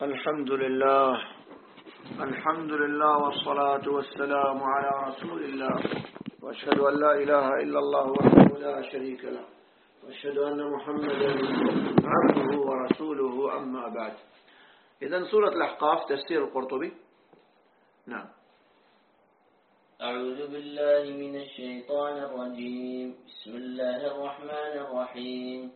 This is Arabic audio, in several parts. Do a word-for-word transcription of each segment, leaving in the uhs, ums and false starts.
الحمد لله الحمد لله والصلاة والسلام على رسول الله، وأشهد أن لا إله إلا الله وحده لا شريك له، وأشهد أن محمدا عبده ورسوله، أما بعد. إذن سورة الأحقاف تفسير القرطبي. نعم. أعوذ بالله من الشيطان الرجيم. بسم الله الرحمن الرحيم.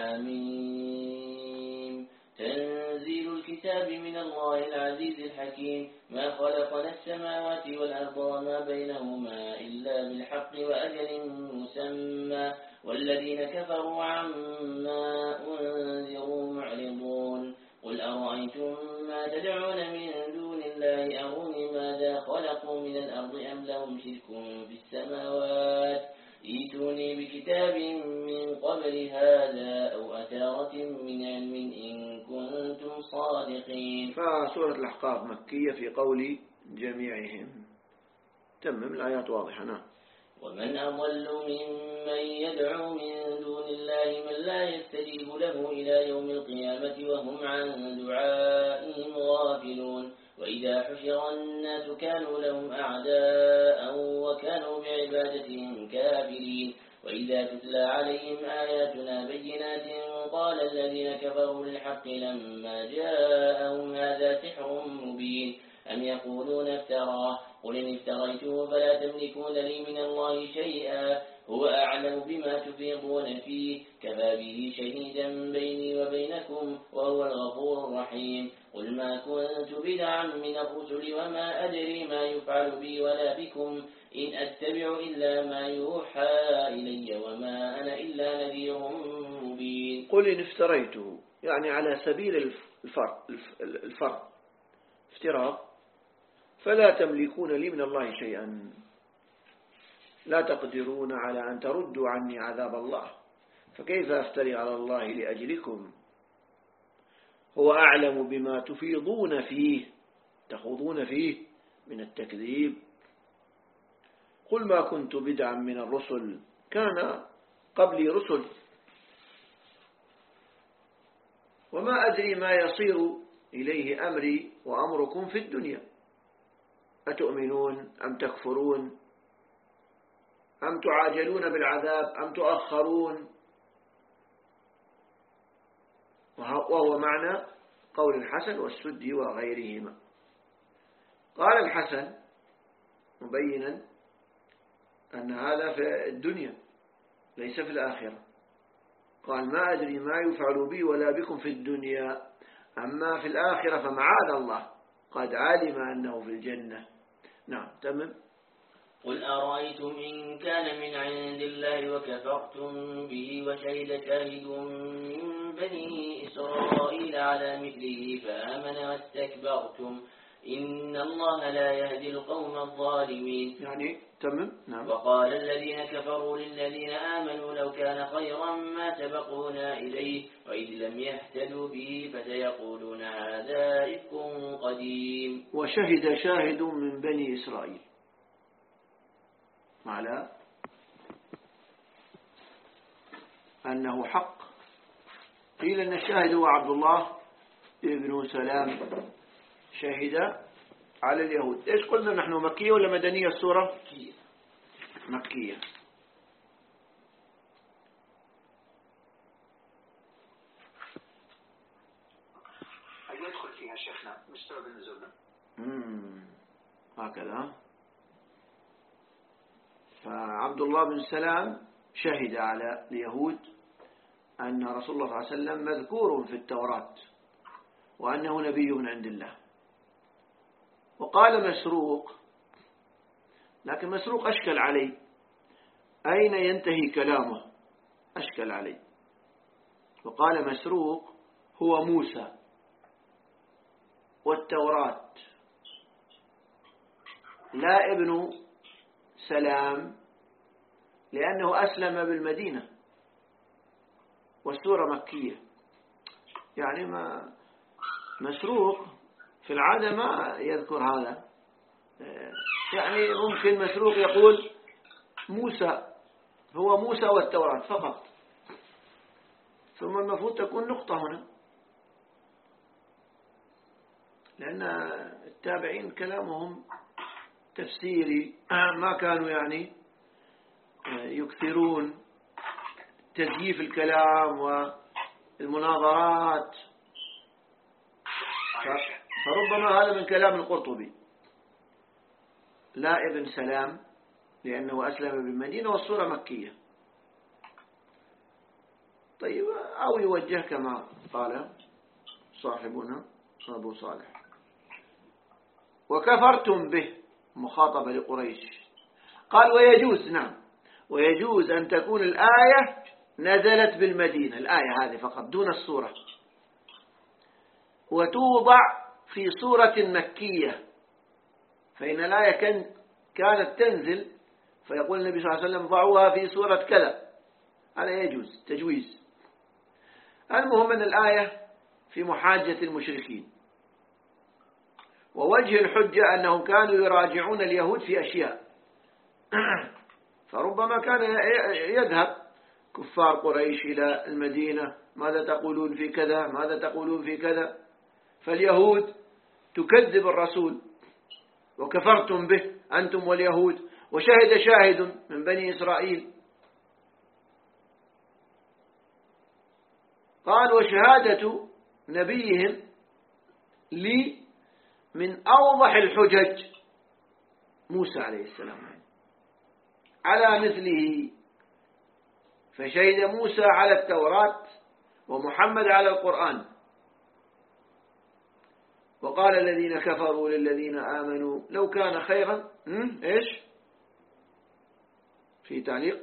حميم. تنزيل الكتاب من الله العزيز الحكيم. ما خلقنا السماوات والأرض وما بينهما إلا بالحق وأجل مسمى، والذين كفروا عما أنذروا معرضون. قل أرأيتم ما تدعون من دون الله أروني ماذا خلقوا من الأرض أم لهم شرك في السماوات، ائتوني بكتاب من قبل هذا أو أثارة من علم إن كنتم صادقين. فسورة الأحقاف مكية في قول جميعهم. تمم الآيات واضحة. نعم. ومن أضل ممن يدعو من دون الله من لا يستجيب له إلى يوم القيامة وهم عن دعائهم غافلون. وإذا حشر الناس كانوا لهم أعداء وكانوا بعبادتهم كافرين. وإذا تتلى عليهم آياتنا بينات قال الذين كفروا للحق لما جاءهم هذا سحر مبين أم يقولون افتراه، قل إن افتريته فلا تملكون لي من الله شيئا هو أعلم بما تفيضون فيه كفى به شهيدا بيني وبينكم وهو الغفور الرحيم. قل ما كنت بدعا من الرسل وما أدري ما يفعل بي ولا بكم إن أتبع إلا ما يوحى إلي وما أنا إلا نذير مبين. قل إن افتريته يعني على سبيل الفرق الفرق افتراء، فلا تملكون لي من الله شيئا، لا تقدرون على أن تردوا عني عذاب الله، فكيف أفتري على الله لأجلكم؟ هو أعلم بما تفيضون فيه تخوضون فيه من التكذيب. قل ما كنت بدعا من الرسل، كان قبلي رسل، وما أدري ما يصير إليه أمري وأمركم في الدنيا، أتؤمنون أم تكفرون أم تعاجلون بالعذاب أم تؤخرون؟ وهو معنى قول الحسن والسدي وغيرهما. قال الحسن مبينا أن هذا في الدنيا ليس في الآخرة، قال ما أدري ما يفعل بي ولا بكم في الدنيا، أما في الآخرة فمعاذ الله قد علم أنه في الجنة. نعم. تمام. قل أرأيتم إن كان من عند الله وكفرتم به وشهد شاهد من بني إسرائيل على مثله فآمن واستكبرتم إن الله لا يهدي القوم الظالمين. يعني تمام. نعم. وقال الذين كفروا للذين آمنوا لو كان خيرا ما سبقونا إليه وإذ لم يهتدوا به فسيقولون هذا إفك قديم. وشهد شاهد من بني إسرائيل على أنه حق. قيل أن الشاهد هو عبد الله ابن سلام شهد على اليهود. إيش قلنا نحن، مكية ولا مدنية السورة؟ مكية. مكية. هل يدخل فيها شيخنا مستوى بالنزول؟ امم هكذا. فعبد الله بن سلام شهد على اليهود أن رسول الله صلى الله عليه وسلم مذكور في التوراة وأنه نبي من عند الله. وقال مسروق، لكن مسروق أشكل علي، أين ينتهي كلامه؟ أشكل علي. وقال مسروق هو موسى والتوراة، لا ابن سلام، لأنه أسلم بالمدينة والسورة مكية. يعني ما مسروق في العادة ما يذكر هذا، يعني ممكن مسروق يقول موسى، هو موسى والتوراة فقط، ثم المفروض تكون نقطة هنا. لأن التابعين كلامهم تفسيري، ما كانوا يعني يكثرون تزييف الكلام والمناظرات، فربما هذا من كلام القرطبي لا ابن سلام، لأنه أسلم بالمدينة والصورة مكية. طيب، أو يوجه كما قال صاحبنا أبو صالح: وكفرتم به، مخاطبة لقريش. قال: ويجوز، نعم، ويجوز أن تكون الآية نزلت بالمدينة، الآية هذه فقط دون السورة، وتوضع في سورة مكية، فإن الآية كانت تنزل فيقول النبي صلى الله عليه وسلم: ضعوها في سورة كذا، هذا يجوز تجويز. المهم أن الآية في محاجة المشركين، ووجه الحجة أنهم كانوا يراجعون اليهود في أشياء فربما كان يذهب كفار قريش إلى المدينة: ماذا تقولون في كذا، ماذا تقولون في كذا، فاليهود تكذب الرسول: وكفرتم به أنتم واليهود، وشهد شاهد من بني إسرائيل. قال: وشهادة نبيهم لي من أوضح الحجج موسى عليه السلام على مثله، فشهد موسى على التوراة ومحمد على القرآن. وقال الذين كفروا للذين آمنوا لو كان خيرا، إيش في تعليق: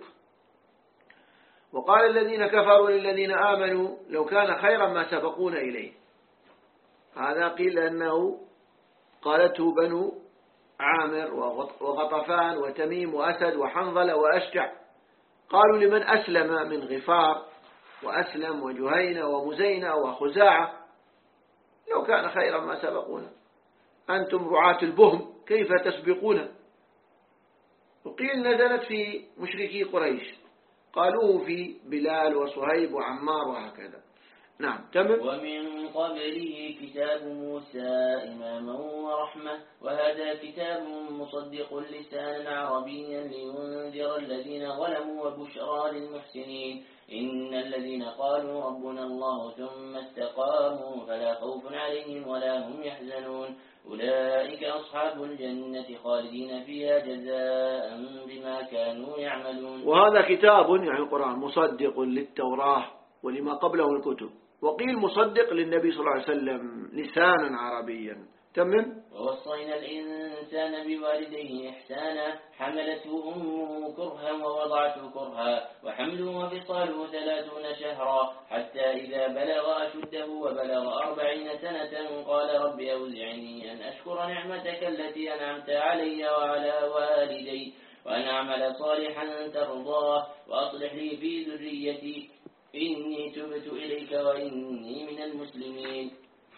وقال الذين كفروا للذين آمنوا لو كان خيرا ما سبقونا إليه. هذا قيل أنه قالته بنو عامر وغطفان وتميم وأسد وحنظلة وأشجع، قالوا لمن أسلم من غفار وأسلم وجهينة ومزينة وخزاعة: لو كان خيرا ما سبقونا، أنتم رعاة البهم كيف تسبقون. وقيل نزلت في مشركي قريش، قالوه في بلال وصهيب وعمار وهكذا. نعم، تمام. ومن قبله كتاب موسى إماما ورحمة، وهذا كتاب مصدق لسانا عربيا لينذر الذين ظلموا وبشرى للمحسنين. إن الذين قالوا ربنا الله ثم استقاموا فلا خوف عليهم ولا هم يحزنون، أولئك أصحاب الجنة خالدين فيها جزاء بما كانوا يعملون. وهذا كتاب يعني القرآن مصدق للتوراة ولما قبله الكتب، وقيل مصدق للنبي صلى الله عليه وسلم لسانا عربيا. تمام. ووصينا الإنسان بوالديه إحسانا، حملته أمه كرها ووضعته كرها، وحمله وفصاله ثلاثون شهرا، حتى إذا بلغ أشده وبلغ أربعين سنة قال رب أوزعني أن أشكر نعمتك التي أنعمت علي وعلى والدي وأن أعمل صالحا ترضاه وأصلح لي في ذريتي إني تبت إليك وإني من المسلمين.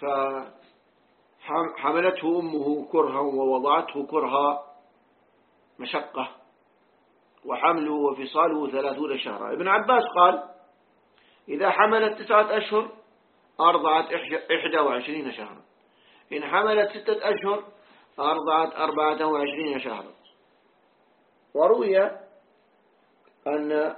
فحملته أمه كرها ووضعته كرها، مشقة، وحمله وفصاله ثلاثون شهرا. ابن عباس قال: إذا حملت تسعة أشهر أرضعت إحدى وعشرين شهرا، إن حملت ستة أشهر أرضعت أربعة وعشرين شهرا. وروي أن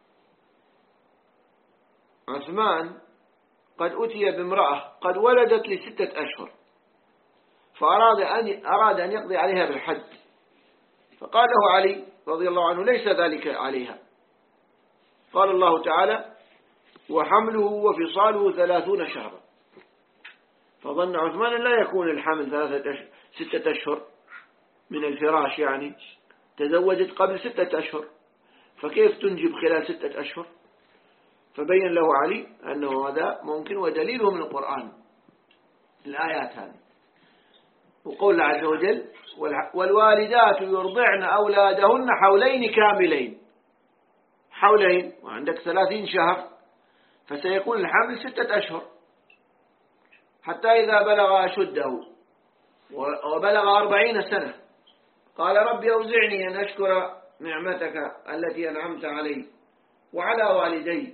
عثمان قد أتي بامرأة قد ولدت لستة أشهر، فأراد أن أراد أن يقضي عليها بالحد، فقال له علي رضي الله عنه: ليس ذلك عليها. قال الله تعالى: وحمله وفصاله ثلاثون شهرا. فظن عثمان أن لا يكون الحمل ثلاثة أشهر ستة أشهر من الفراش، يعني تزوجت قبل ستة أشهر، فكيف تنجب خلال ستة أشهر؟ فبين له علي أنه هذا ممكن، ودليله من القرآن الآيات هذه، وقول الله عز وجل: والوالدات يرضعن أولادهن حولين كاملين، حولين وعندك ثلاثين شهر، فسيكون الحمل ستة أشهر حتى إذا بلغ أشده وبلغ أربعين سنة قال رب أوزعني أن أشكر نعمتك التي أنعمت علي وعلى والدي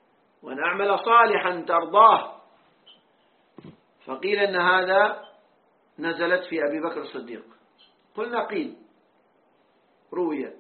وأن أعمل صالحا ترضاه. فقيل أن هذا نزلت في أبي بكر الصديق؟ قلنا قيل روية.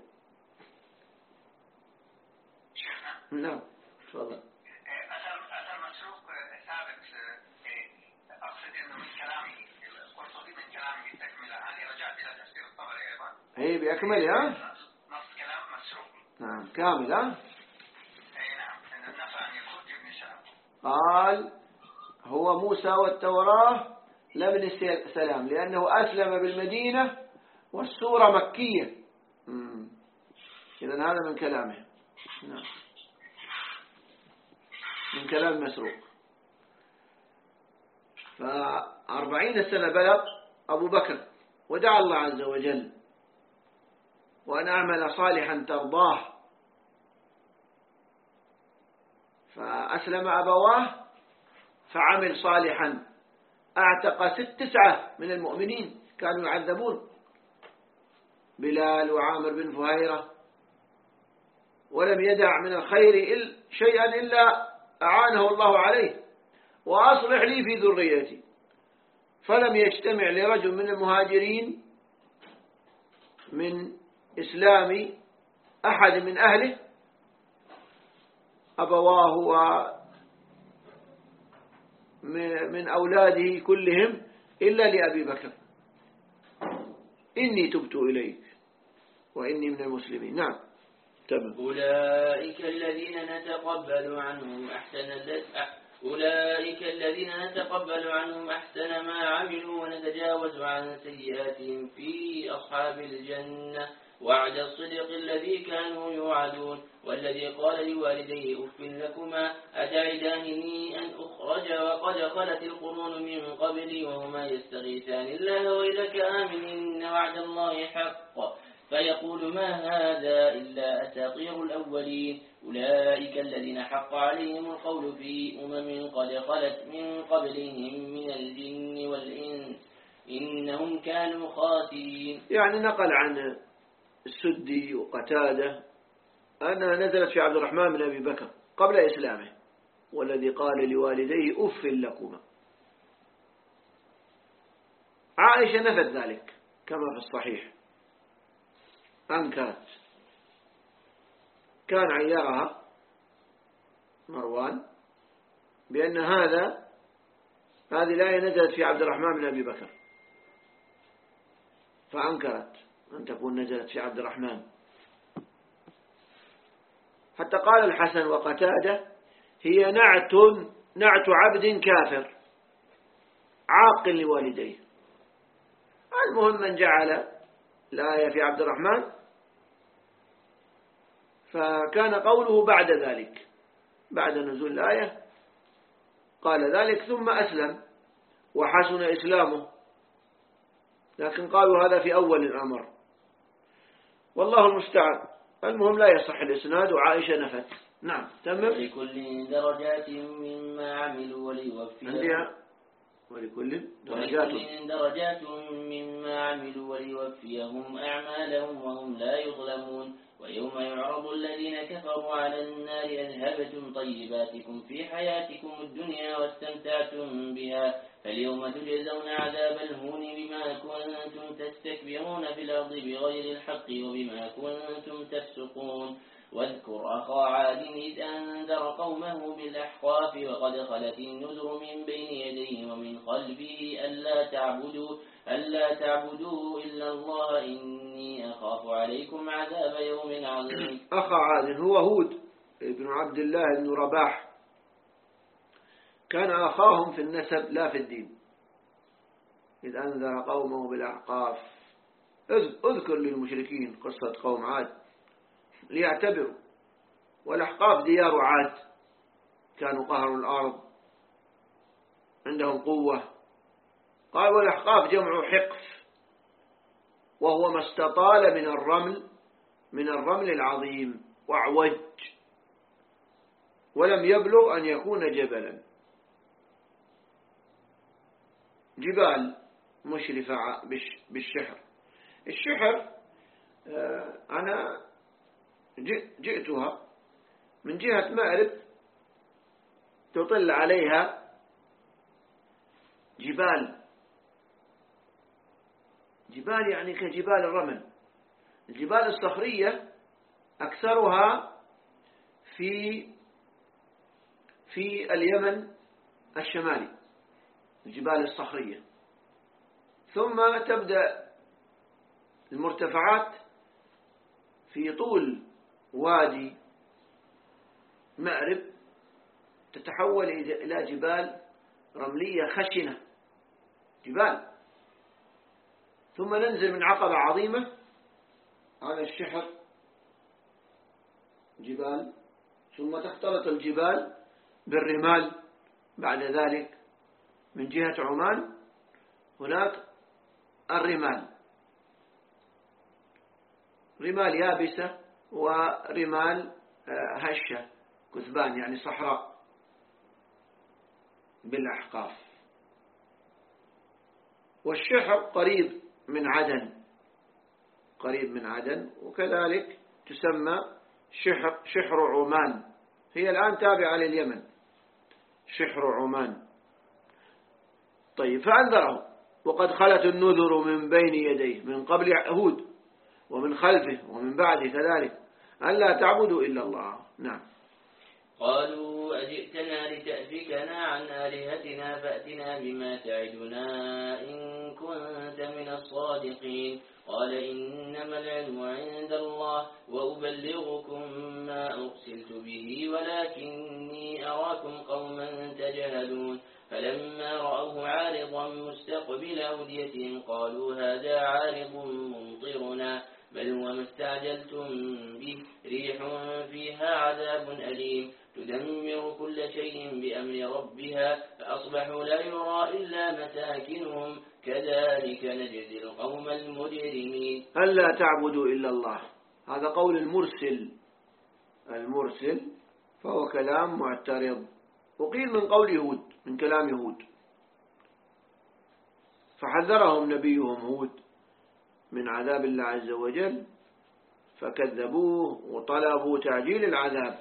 نعم تفضل. أثر أثر مسروق ثابت. أقصد إنه من كلامه القرطبي من كلامه تكملة. أنا رجعت إلى تفسير الطبري أيضا. هي بأكملها. نص كلام مسروق. نعم كاملة. أي نعم. إن النفع أن يكون ابن سلام. قال هو موسى والتوراة لابن سلام لأنه أسلم بالمدينة والسورة مكية. إذن هذا من كلامه. نعم من كلام مسروق. فأربعين سنة بلغ أبو بكر ودعا الله عز وجل وأن أعمل صالحا ترضاه، فأسلم أبواه فعمل صالحا، أعتق ست تسعة من المؤمنين كانوا يعذبون، بلال وعامر بن فهيرة، ولم يدع من الخير شيئا إلا أعانه الله عليه. وأصلح لي في ذريتي، فلم يجتمع لرجل من المهاجرين من إسلام أحد من أهله أبواه ومن أولاده كلهم إلا لأبي بكر. إني تبت إليك وإني من المسلمين. نعم تمام. أولئك الذين نتقبل عنهم أحسن أولئك الذين نتقبل عنهم أحسن ما عملوا ونتجاوز عن سيئاتهم في أصحاب الجنة وعد الصدق الذي كانوا يوعدون. والذي قال لوالديه أف لكما أتعدانني أن أخرج وقد خلت القرون من قبلي وهما يستغيثان الله ويلك آمن إن وعد الله حق فيقول ما هذا إلا أساطير الأولين. أولئك الذين حق عليهم القول في أمم قد خلت من قبلهم من الجن والإنس إنهم كانوا خاسرين. يعني نقل عن السدي وقتادة أنها نزلت في عبد الرحمن بن أبي بكر قبل إسلامه، والذي قال لوالديه أف لكما. عائشة نفت ذلك كما في الصحيح، أنكرت، كان عيارها مروان بأن هذا هذه الآية نزلت في عبد الرحمن بن أبي بكر، فأنكرت أن تكون نزلت في عبد الرحمن. حتى قال الحسن وقتادة هي نعت نعت عبد كافر عاق لوالديه. المهم من جعل الآية في عبد الرحمن فكان قوله بعد ذلك، بعد نزول الآية قال ذلك ثم أسلم وحسن إسلامه، لكن قالوا هذا في أول الأمر، والله المستعان. المهم لا يصح الإسناد وعائشة نفت. نعم تمام. ولكل درجات مما عملوا وليوفيهم عندها ولكل درجات ولكل درجات مما عملوا وليوفيهم أعمالهم وهم لا يظلمون. ويوم يعرض الذين كفروا على النار أذهبتم طيباتكم في حياتكم الدنيا واستمتعتم بها فاليوم تجزون عذاب الهون بما كنتم تستكبرون في الأرض بغير الحق وبما كنتم تفسقون. واذكر أخا عاد إذ أنذر قومه بالأحقاف وقد خلت النذر من بين يديه ومن خلفه ألا تعبدوا ألا تعبدوا إلا الله إني أخاف عليكم عذاب يوم عظيم. أخا عاد هو هود ابن عبد الله بن رباح، كان أخاهم في النسب لا في الدين. إذ أنذر قومه بالأحقاف، اذكر للمشركين قصة قوم عاد ليعتبروا. والأحقاف ديار عاد، كانوا قهروا الأرض، عندهم قوة. قال والأحقاف جمع حقف، وهو ما استطال من الرمل من الرمل العظيم وأعوج ولم يبلغ أن يكون جبلا. جبال مشرفة بالشحر. الشحر أنا جئتها من جهة مأرب، تطل عليها جبال جبال يعني كجبال الرمل. الجبال الصخرية أكثرها في في اليمن الشمالي، الجبال الصخرية. ثم تبدأ المرتفعات في طول وادي مأرب تتحول إلى جبال رملية خشنة، جبال. ثم ننزل من عقبة عظيمة على الشحر، جبال. ثم تختلط الجبال بالرمال بعد ذلك. من جهة عمان هناك الرمال، رمال يابسة ورمال هشة كثبان يعني صحراء بالأحقاف. والشحر قريب من عدن، قريب من عدن، وكذلك تسمى شحر, شحر عمان. هي الآن تابعة لليمن، شحر عمان. طيب، فأنذره وقد خلت النذر من بين يديه من قبل هود ومن خلفه ومن بعده كذلك ألا تعبدوا إلا الله. نعم. قالوا أجئتنا لتأفكنا عن آلهتنا فأتنا بما تعدنا إن كنت من الصادقين. قال إنما العلم عند الله وأبلغكم ما أرسلت به ولكني أراكم قوما تجهلون. فلما رأوه عارضا مستقبل أوديتهم قالوا هذا عارض ممطرنا بل هو ما استعجلتم به ريح فيها عذاب أليم تدمر كل شيء بأمر ربها فأصبحوا لا يرى إلا مساكنهم كذلك نجزي القوم المجرمين. ألا تعبدوا إلا الله، هذا قول المرسل. المرسل فهو كلام معترض، وقيل من قول هود، من كلام هود. فحذرهم نبيهم هود من عذاب الله عز وجل فكذبوه وطلبوا تعجيل العذاب،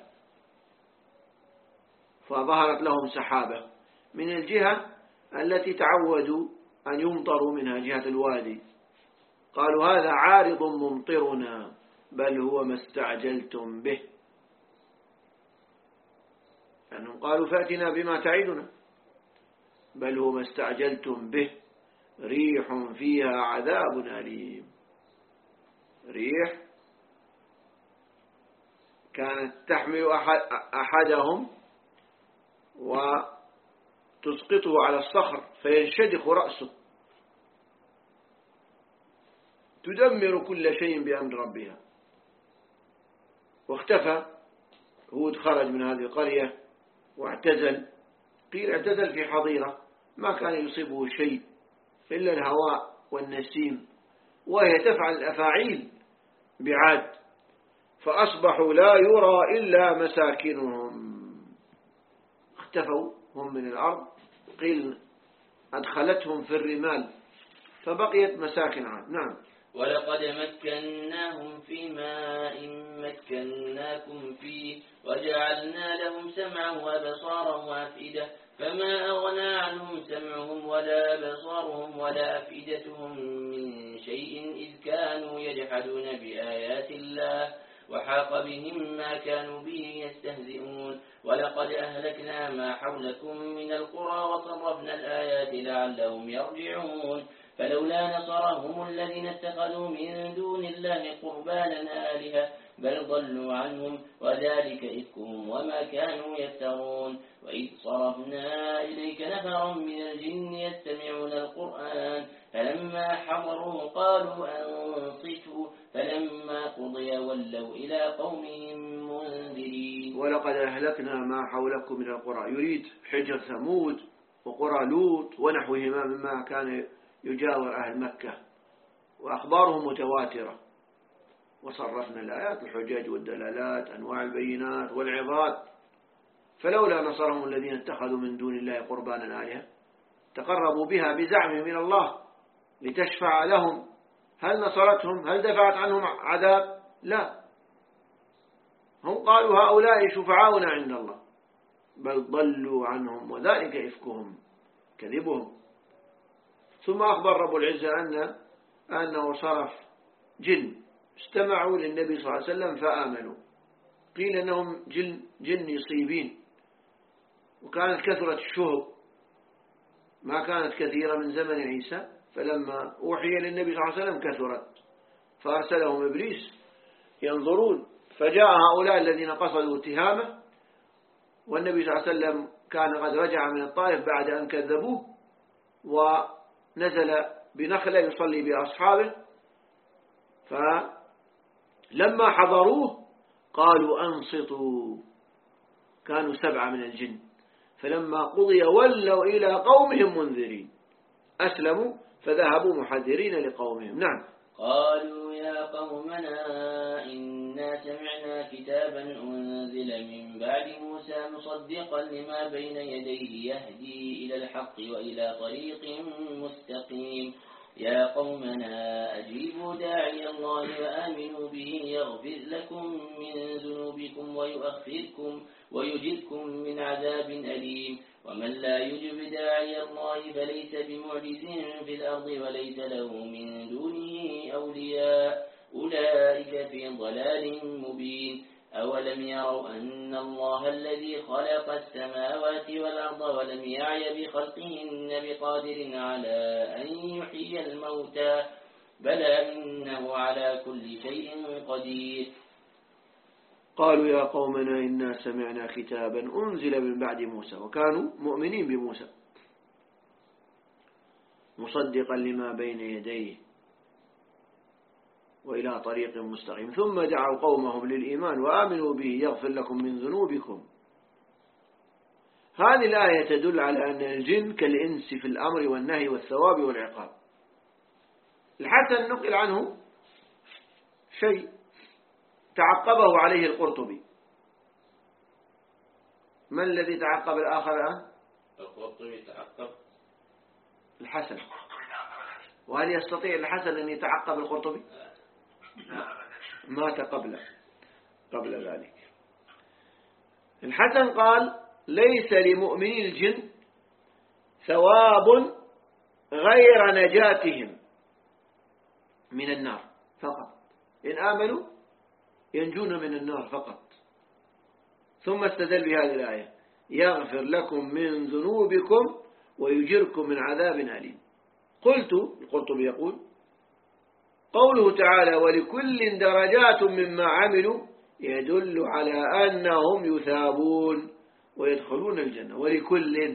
فظهرت لهم سحابة من الجهة التي تعودوا أن يمطروا منها، جهة الوادي. قالوا هذا عارض ممطرنا بل هو ما استعجلتم به، لأنهم قالوا فأتنا بما تعدنا بل هو ما استعجلتم به ريح فيها عذاب أليم. ريح كانت تحمل أحد أحدهم وتسقطه على الصخر فينشدخ رأسه، تدمر كل شيء بأمر ربها. واختفى هود، خرج من هذه القرية واعتزل. قيل اعتزل في حظيرة ما كان يصيبه شيء إلا الهواء والنسيم، وهي تفعل الأفاعيل بعاد، فأصبحوا لا يرى إلا مساكنهم. اختفوا هم من الأرض، قيل أدخلتهم في الرمال فبقيت مساكن عاد. نعم. ولقد مكناهم في ماء مكناكم فيه وجعلنا لهم سمعا وبصارا وأفئدة فما أغنى عنهم سمعهم ولا بصارهم ولا أفئدتهم من شيء إذ كانوا يجحدون بآيات الله وحاق بهم ما كانوا به يستهزئون. ولقد أهلكنا ما حولكم من القرى وصرفنا الآيات لعلهم يرجعون. فلولا نصرهم الذين اتخذوا من دون الله قربانا آلهة بل ضلوا عنهم وذلك إفكهم وما كانوا يفترون. وإذ صرفنا إليك نفرا من الجن يستمعون القرآن فلما حضروا قالوا أنصتوا فلما قضي ولوا إلى قومهم منذرين. ولقد أهلكنا ما حولكم من القرى، يريد حجر ثمود وقرى لوط ونحوهما مما كان يجاور أهل مكة، وأخبارهم متواترة. وصرفنا الآيات الحجاج والدلالات أنواع البينات والعظات. فلولا نصرهم الذين اتخذوا من دون الله قربانا آلهة تقربوا بها بزعمهم من الله لتشفع لهم، هل نصرتهم؟ هل دفعت عنهم عذاب؟ لا، هم قالوا هؤلاء شفعاؤنا عند الله بل ضلوا عنهم وذلك إفكهم، كذبهم. ثم أخبر رب العزة أن أنه صرف جن استمعوا للنبي صلى الله عليه وسلم فآمنوا. قيل أنهم جن, جن يصيبين، وكانت كثرة الشهب ما كانت كثيرة من زمن عيسى، فلما أوحي للنبي صلى الله عليه وسلم كثرت فأرسلهم إبليس ينظرون، فجاء هؤلاء الذين قصدوا اتهامه، والنبي صلى الله عليه وسلم كان قد رجع من الطائف بعد أن كذبوه، ونزل بنخلة يصلي بأصحابه، فلما حضروه قالوا أنصتوا، كانوا سبعة من الجن، فلما قضي ولوا إلى قومهم منذرين، أسلموا فذهبوا محذرين لقومهم. نعم. قالوا يا قومنا إنا سمعنا كتابا أنزل من بعد موسى مصدقا لما بين يديه يهدي إلى الحق وإلى طريق مستقيم يا قومنا أجيبوا داعي الله وآمنوا به يغفر لكم من ذنوبكم ويؤخركم ويجدكم من عذاب أليم ومن لا يجب داعي الله فليس بمعجز في الأرض وليس له من دونه أولياء أولئك في ضلال مبين أولم يروا أن الله الذي خلق السماوات والأرض ولم يعي بخلقهن بقادر على أن يحيي الموتى بلى إنه على كل شيء قدير. قالوا يا قومنا إنا سمعنا كتابا أنزل من بعد موسى، وكانوا مؤمنين بموسى، مصدقا لما بين يديه وإلى طريق مستقيم، ثم دعوا قومهم للإيمان وآمنوا به يغفر لكم من ذنوبكم. هذه الآية تدل على أن الجن كالإنس في الأمر والنهي والثواب والعقاب. الحسن نقل عنه شيء تعقبه عليه القرطبي. من الذي تعقب الآخر الآن؟ القرطبي تعقب الحسن. وهل يستطيع الحسن أن يتعقب القرطبي؟ مات قبل قبل ذلك. الحسن قال ليس لمؤمني الجن ثواب غير نجاتهم من النار فقط، إن آمنوا ينجون من النار فقط. ثم استدل بهذه الآية يغفر لكم من ذنوبكم ويجركم من عذاب أليم. قلت القرطبي يقول قوله تعالى ولكل درجات مما عملوا يدل على أنهم يثابون ويدخلون الجنة، ولكل،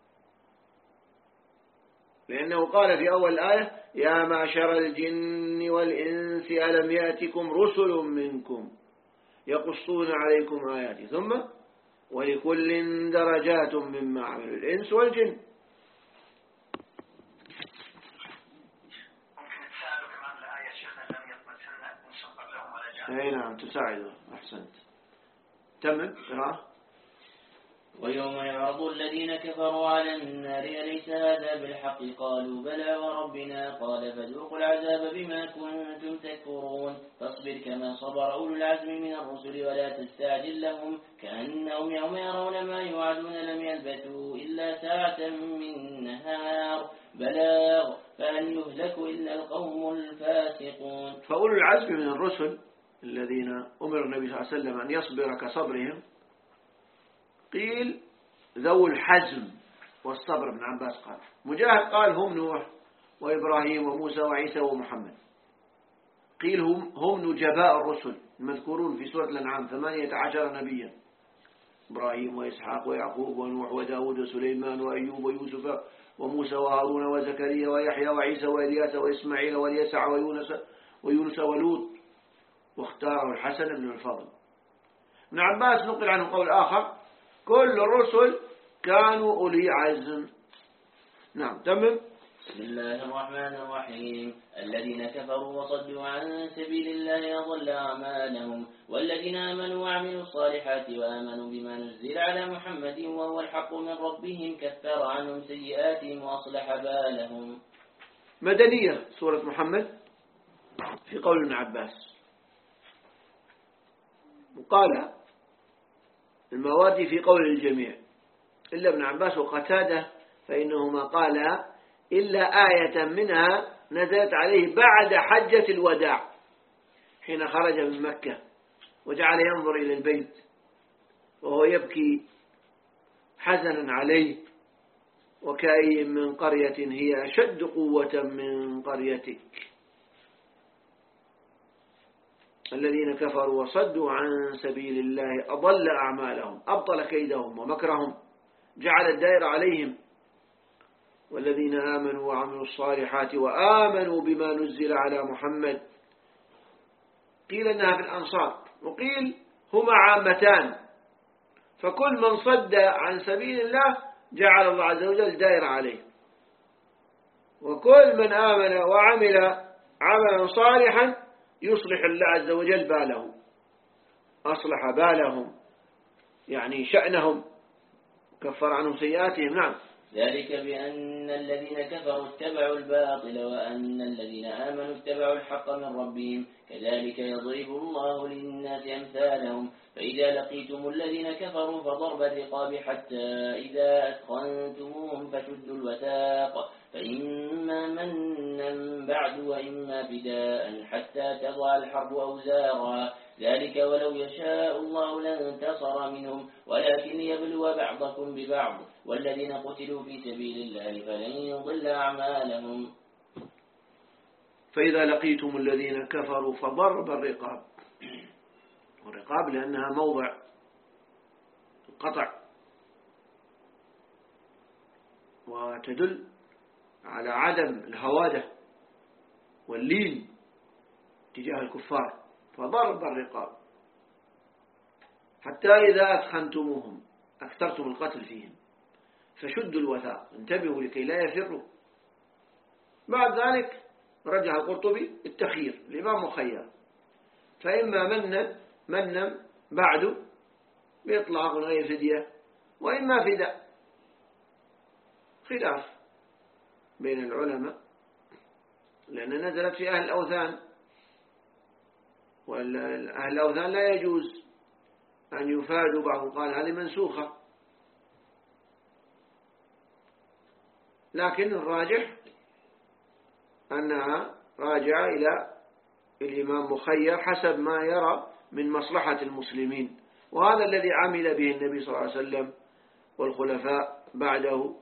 لأنه قال في أول الآية يا معشر الجن والإنس ألم يأتكم رسل منكم يقصون عليكم آياتي، ثم ولكل درجات مما عملوا الإنس والجن. أي نعم تساعده. أحسنت. تمام قراءة. ويوم يعرض الذين كفروا على النار أليس هذا بالحق قالوا بلى وربنا قال فذوقوا العذاب بما كنتم تكفرون فاصبر كما صبر أولو العزم من الرسل ولا تستعجل لهم كأنهم يوم يرون ما يوعدون لم يلبثوا إلا ساعة من نهار بلاغ فهل يهلك إلا القوم الفاسقون. فأولو العزم من الرسل الذين أمر النبي صلى الله عليه وسلم أن يصبر كصبرهم قيل ذو الحزم والصبر. ابن عباس قال. مجاهد قال هم نوح وإبراهيم وموسى وعيسى ومحمد. قيل هم, هم نجباء الرسل المذكورون في سورة الأنعام ثمانية عشر نبيا، إبراهيم وإسحاق ويعقوب ونوح وداود وسليمان وأيوب ويوسف وموسى وهارون وزكريا ويحيى وعيسى وإلياس وإسماعيل واليسع ويونس ويونس ولوط، واختاره الحسن بن الفضل. ابن عباس نقل عنه قول آخر كل الرسل كانوا أولي عزم. نعم تمام. بسم الله الرحمن الرحيم. الذين كفروا وصدوا عن سبيل الله أضل أعمالهم والذين آمنوا وعملوا الصالحات وآمنوا بما نزل على محمد وهو الحق من ربهم كفر عنهم سيئاتهم وأصلح بالهم. مدنية سورة محمد في قول ابن عباس، وقال المواد في قول الجميع إلا ابن عباس وقتاده، فإنهما قال إلا آية منها نزلت عليه بعد حجة الوداع حين خرج من مكة وجعل ينظر إلى البيت وهو يبكي حزنا عليه، وكأي من قرية هي أشد قوة من قريتك الذين كفروا وصدوا عن سبيل الله أضل أعمالهم أبطل كيدهم ومكرهم جعل الدائر عليهم. والذين آمنوا وعملوا الصالحات وآمنوا بما نزل على محمد، قيل إنها في الأنصار وقيل هما عامتان، فكل من صد عن سبيل الله جعل الله عز وجل دائر عليه، وكل من آمن وعمل عملا صالحا يصلح الله عز وجل باله، أصلح بالهم يعني شأنهم، كفر عنهم سيئاتهم. نعم. ذلك بأن الذين كفروا اتبعوا الباطل وأن الذين آمنوا اتبعوا الحق من ربهم كذلك يضرب الله للناس أمثالهم. فإذا لقيتم الذين كفروا فضرب الرقاب حتى إذا أثخنتموهم فشدوا الوثاق فإما منا بعد وإما فداء حتى تضع الحرب أوزارها ذلك ولو يشاء الله لانتصر منهم ولكن يبلو بعضكم ببعض والذين قتلوا في سبيل الله فلن يضل أعمالهم. فإذا لقيتم الذين كفروا فضرب الرقاب، والرقاب لأنها موضع القطع وتدل على عدم الهوادة واللين تجاه الكفار، فضرب الرقاب حتى إذا أثخنتموهم أكثرتم القتل فيهم فشدوا الوثاق انتبهوا لكي لا يفروا. بعد ذلك رجع القرطبي التخيير الإمام مخير، فإما من من بعد بإطلاق غير فدية وإما فداء، خلاف بين العلماء لأن نزلت في أهل الأوثان، وأهل الأوثان لا يجوز أن يفادوا، بعض قال هذه منسوخة، لكن الراجح أنها راجعة إلى الإمام مخير حسب ما يرى من مصلحة المسلمين، وهذا الذي عمل به النبي صلى الله عليه وسلم والخلفاء بعده.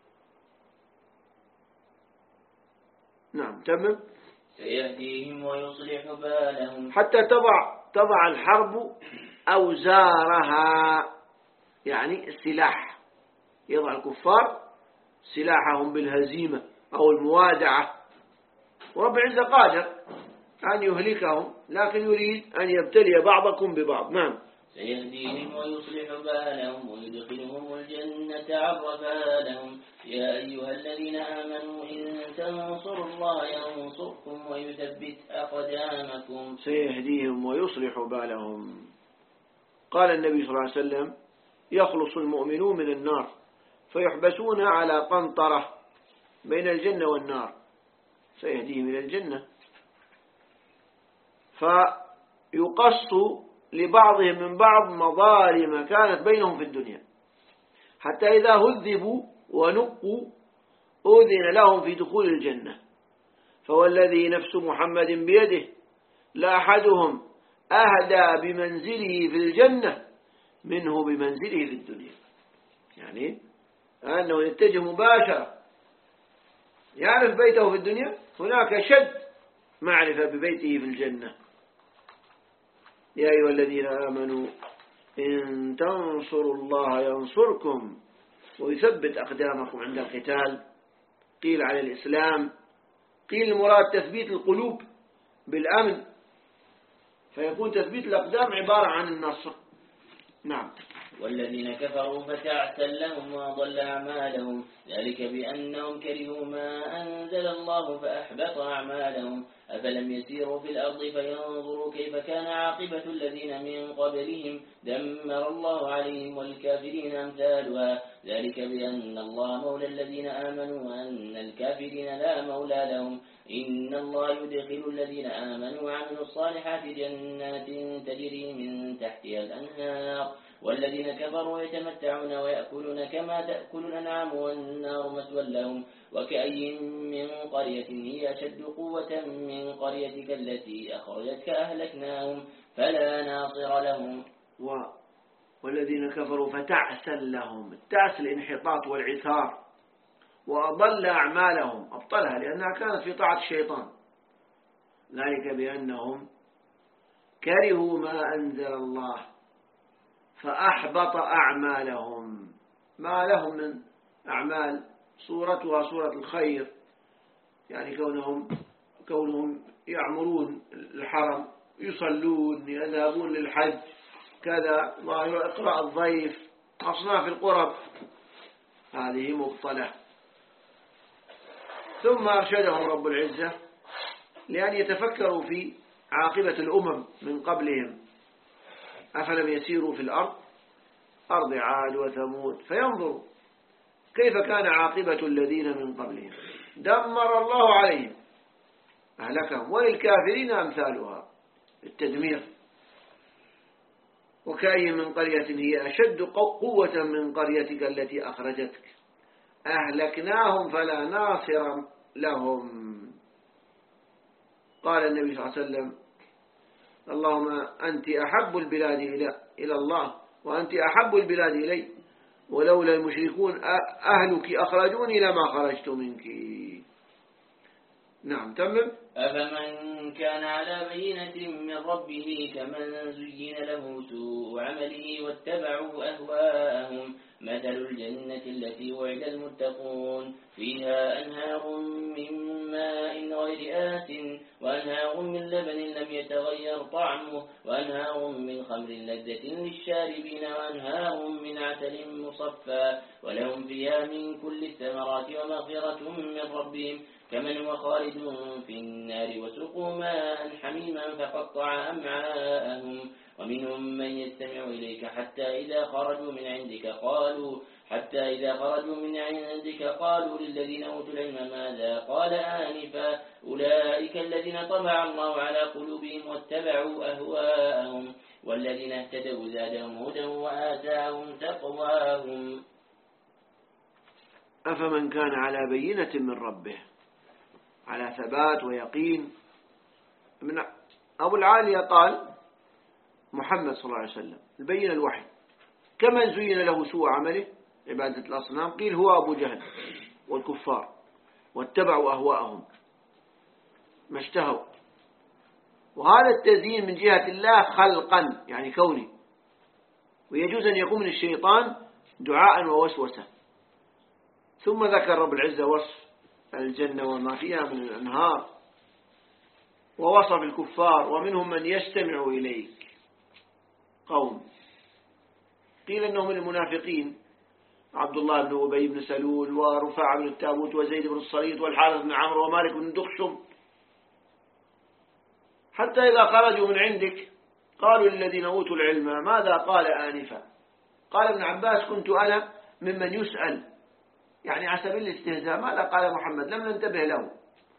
نعم تمام. سيهديهم ويصلح بالهم حتى تضع تضع الحرب أوزارها، يعني السلاح، يضع الكفار سلاحهم بالهزيمة أو الموادعة، ورب العزة قادر أن يهلكهم لكن يريد أن يبتلي بعضكم ببعض. نعم. سيهديهم ويصلح بالهم ويدخلهم الجنة عرفها لهم. يا أيها الذين آمنوا إن تنصروا الله ينصركم ويثبت أقدامكم. سيهديهم ويصلح بالهم. قال النبي صلى الله عليه وسلم يخلص المؤمنون من النار فيحبسون على قنطرة بين الجنة والنار، سيهديهم إلى الجنة، فيقص لبعضهم من بعض مظالم كانت بينهم في الدنيا حتى إذا هذبوا ونقوا أذن لهم في دخول الجنة. فوالذي نفس محمد بيده لأحدهم أهدى بمنزله في الجنة منه بمنزله في الدنيا، يعني أنه يتجه مباشرة، يعرف بيته في الدنيا، هناك شد معرفة ببيته في الجنة. يا أيها الذين آمنوا إن تنصروا الله ينصركم ويثبت أقدامكم عند القتال. قيل على الإسلام، قيل المراد تثبيت القلوب بالأمن، فيكون تثبيت الأقدام عبارة عن النصر. نعم. والذين كفروا فتعسا لهم وضل أعمالهم ذلك بأنهم كرهوا ما أنزل الله فأحبط أعمالهم. أفلم يسيروا في الأرض فينظروا كيف كان عاقبة الذين من قبلهم دمر الله عليهم والكافرين أمثالها ذلك بأن الله مولى الذين آمنوا وأن الكافرين لا مولى لهم. إن الله يدخل الذين آمنوا وعملوا الصالحات جنات تجري من تحتها الأنهار والذين كفروا يتمتعون ويأكلون كما تأكل الأنعام والنار مثوى لهم وكأي من قرية هي أشد قوة من قريتك التي أخرجتك أهلكناهم فلا ناصر لهم. و... والذين كفروا فتعسا لهم، التعس الانحطاط والعثار، وأضل أعمالهم، أبطلها لأنها كانت في طاعة الشيطان، ذلك بأنهم كرهوا ما أنزل الله فأحبط أعمالهم، ما لهم من أعمال صورتها صورة الخير، يعني كونهم كونهم يعمرون الحرم، يصلون، يذهبون للحج، كذا، ظاهر إقراء الضيف، أصناف القرب، هذه مبطلة. ثم أرشدهم رب العزة لأن يتفكروا في عاقبة الأمم من قبلهم، أفلم يسيروا في الأرض أرض عاد وثمود فينظروا كيف كان عاقبة الذين من قبلهم، دمر الله عليهم أهلكهم وللكافرين أمثالها، التدمير. وكأي من قرية هي أشد قوة من قريتك التي أخرجتك أهلكناهم فلا ناصر لهم. قال النبي صلى الله عليه وسلم اللهم أنت أحب البلاد إلى إلى الله وأنت أحب البلاد إلي ولولا المشركون أهلك أخرجوني لما خرجت منك. نعم تمام. أفمن كان على بينة من ربه كمن زين له سوء عمله واتبعوا أهواءهم مثل الجنة التي وعد المتقون فيها أنهار من ماء غير آس وأنهار من لبن لم يتغير طعمه وأنهار من خمر لذة للشاربين وأنهار من عسل مصفى ولهم فيها من كل الثمرات ومغفرة من ربهم كمن هو خالد في النار وسقوا ماء حميما فقطع أمعاءهم ومنهم من يستمع إليك حتى إذا خرجوا من عندك قالوا حتى إذا خرجوا من عندك قالوا للذين أوتوا العلم ماذا قال آنفا أولئك الذين طبع الله على قلوبهم واتبعوا أهواءهم والذين اهتدوا زادهم هدى وآتاهم تقواهم. أفمن كان على بينة من ربه على ثبات ويقين. من أبو العالية قال محمد صلى الله عليه وسلم البين الوحي كمن زين له سوء عمله عبادة الأصنام قيل هو أبو جهل والكفار واتبعوا أهواءهم ما اشتهوا. وهذا التزيين من جهة الله خلقا يعني كوني، ويجوز أن يكون من الشيطان دعاء ووسوسة. ثم ذكر رب العزة وصف الجنة وما فيها من الأنهار ووصف الكفار ومنهم من يستمع إليك قوم قيل أنهم المنافقين عبد الله بن أبي بن سلول ورفاعة بن التابوت وزيد بن الصريط والحارث بن عمرو ومالك بن دخشم حتى إذا خرجوا من عندك قالوا للذين أوتوا العلم ماذا قال آنفا. قال ابن عباس كنت أنا ممن يسأل يعني على سبيل الاستهزاء ماذا قال محمد لم ننتبه له.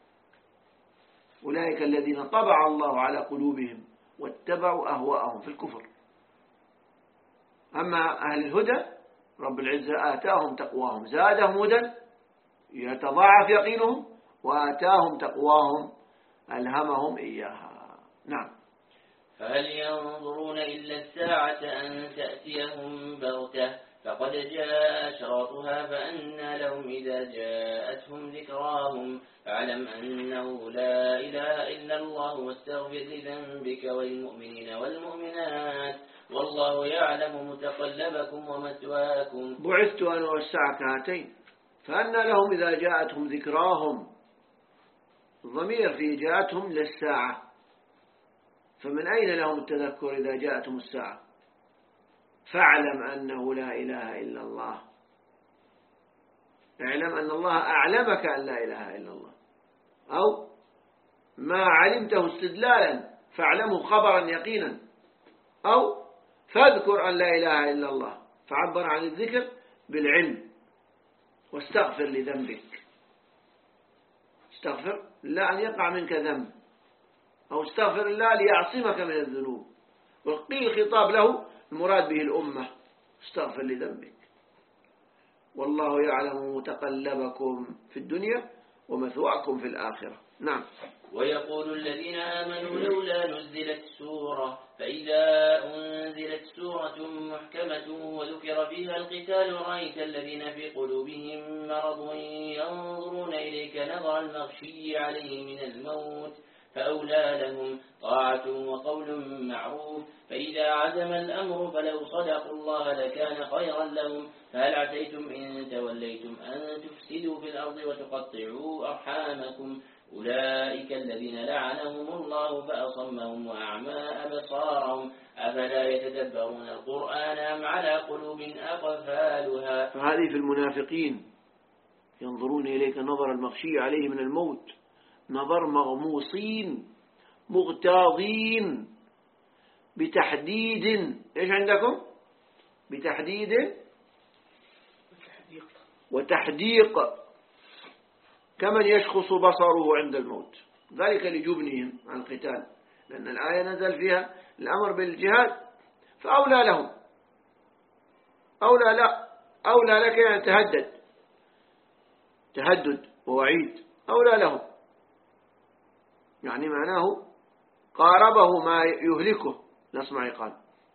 أولئك الذين طبع الله على قلوبهم واتبعوا أهواءهم في الكفر. أما أهل الهدى رب العزة آتاهم تقواهم زادهم هدى يتضاعف يقينهم وآتاهم تقواهم ألهمهم إياها. نعم. فهل ينظرون إلا الساعة أن تأتيهم بغتة فقد جاء أشراطها فأنى لهم إذا جاءتهم ذكراهم فاعلم أنه لا إله إلا الله واستغفر لذنبك والمؤمنين والمؤمنات والله يعلم متقلبكم ومثواكم. بعثت أنا والساعة كهاتين فأنى لهم إذا جاءتهم ذكراهم. الضمير في جاءتهم للساعة، فمن أين لهم التذكر إذا جاءتهم الساعة؟ فاعلم أنه لا إله إلا الله. اعلم أن الله أعلمك أن لا إله إلا الله، أو ما علمته استدلالا فاعلمه خبرا يقينا، أو فاذكر أن لا إله إلا الله فعبر عن الذكر بالعلم واستغفر لذنبك. استغفر لا أن يقع منك ذنب، أو استغفر الله ليعصمك من الذنوب. وقيل خطاب له المراد به الأمة، استغفر لذنبك. والله يعلم متقلبكم في الدنيا ومثواكم في الآخرة. نعم. ويقول الذين آمنوا لولا نزلت سورة، فإذا أنزلت سورة محكمة وذكر فيها القتال رأيت الذين في قلوبهم مرض ينظرون إليك نظر المغشي عليه من الموت، فأولى لهم طاعة وقول معروف. فإذا عزم الأمر فلو صدقوا الله لكان خيرا لهم. فهل عسيتم إن توليتم أن تفسدوا في الأرض وتقطعوا أرحامكم؟ أولئك الذين لعنهم الله فأصمهم وأعمى أبصارهم، أفلا يتدبرون القرآن أم على قلوب أقفالها؟ فهذه في المنافقين، ينظرون إليك نظر المغشي عليه من الموت، نظر مغموصين مغتاظين بتحديد. إيش عندكم؟ بتحديد وتحديق، كمن يشخص بصره عند الموت، ذلك لجبنهم عن القتال، لأن الآية نزل فيها الأمر بالجهاد، فأولى لهم، أولى لا أولى لك يعني تهدد تهدد ووعيد، أولى لهم يعني معناه قاربه ما يهلكه. نسمع قال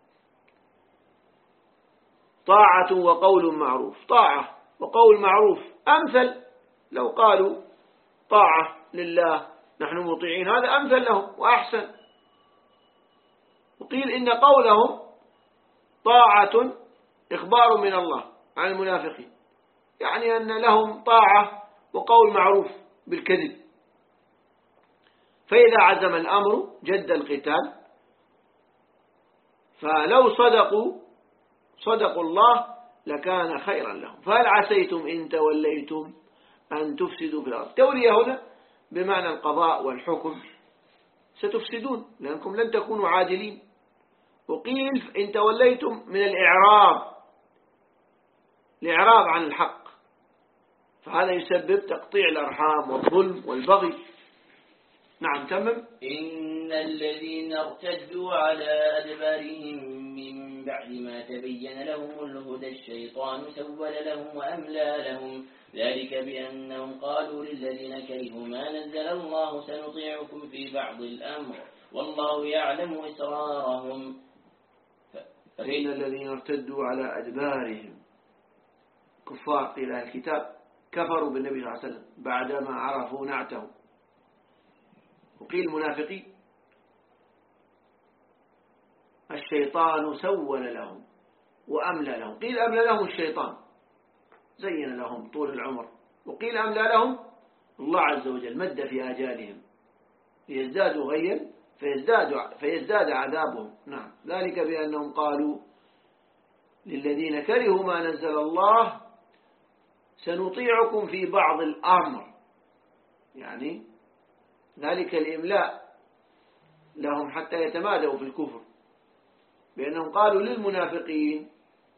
طاعة وقول معروف، طاعة وقول معروف أمثل، لو قالوا طاعة لله نحن مطيعين هذا أمثل لهم وأحسن. وقيل إن قولهم طاعة إخبار من الله عن المنافقين، يعني أن لهم طاعة وقول معروف بالكذب. فإذا عزم الأمر جد القتال، فلو صدقوا صدقوا الله لكان خيرا لهم. فهل عسيتم إن توليتم أن تفسدوا في الأرض؟ تولي هنا بمعنى القضاء والحكم، ستفسدون لأنكم لن تكونوا عادلين. وقيل إن توليتم من الإعراض، الإعراض عن الحق، فهذا يسبب تقطيع الأرحام والظلم والبغي. نعم تمام. إن الذين ارتدوا على أدبارهم من بعد ما تبين لهم الهدى الشيطان سول لهم وأملى لهم، ذلك بأنهم قالوا للذين كرهوا ما نزل الله سنطيعكم في بعض الأمر والله يعلم إسرارهم. فإن الذين ارتدوا على أدبارهم كفار قيل الكتاب كفروا بالنبي صلى الله عليه وسلم بعدما عرفوا نعته. وقيل منافقين الشيطان سول لهم وأملى لهم، قيل أملى لهم الشيطان زين لهم طول العمر، وقيل أملى لهم الله عز وجل مد في آجالهم ليزدادوا غيا فيزداد, فيزداد عذابهم. نعم ذلك بأنهم قالوا للذين كرهوا ما نزل الله سنطيعكم في بعض الأمر، يعني ذلك الإملاء لهم حتى يتمادوا في الكفر، بأنهم قالوا للمنافقين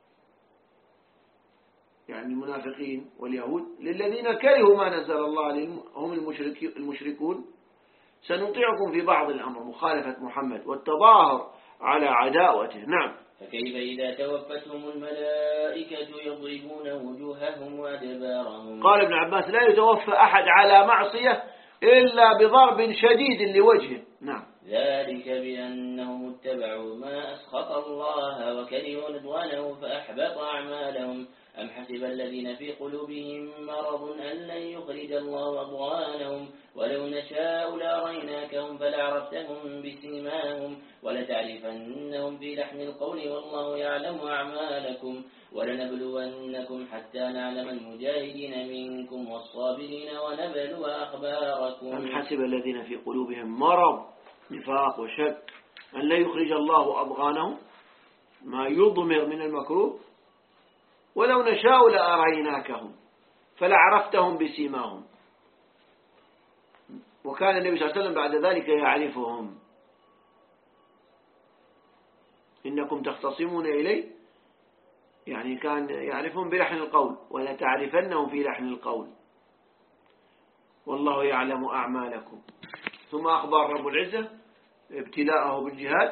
يعني المنافقين واليهود للذين كرهوا ما نزل الله هم المشركون سنطيعكم في بعض الأمر، مخالفة محمد والتظاهر على عداوته. نعم. فكيف إذا توفتهم الملائكة يضربون وجوههم وأدبارهم؟ قال ابن عباس لا يتوفى أحد على معصية إلا بضرب شديد لوجهه. نعم. ذلك بأنهم اتبعوا ما أسخط الله وكرهوا رضوانه فأحبط أعمالهم. أم حسب الذين في قلوبهم مرض أن لن يخرج الله أضغانهم ولو نشاء لأريناكهم فلعرفتهم بسيماهم ولتعرفنهم في لحن القول والله يعلم أعمالكم ولنبلونكم حتى نعلم المجاهدين منكم والصابرين ونبلو أخباركم. أم حسب الذين في قلوبهم مرض نفاق وشك أن لا يخرج الله أضغانهم ما يضمر من المكروه ولو نشاء لأريناكهم فلعرفتهم بسيماهم. وكان النبي صلى الله عليه وسلم بعد ذلك يعرفهم. إنكم تختصمون إليه يعني كان يعرفهم بلحن القول ولتعرفنهم في لحن القول. والله يعلم أعمالكم. ثم أخبر رب العزة ابتلاءه بالجهاد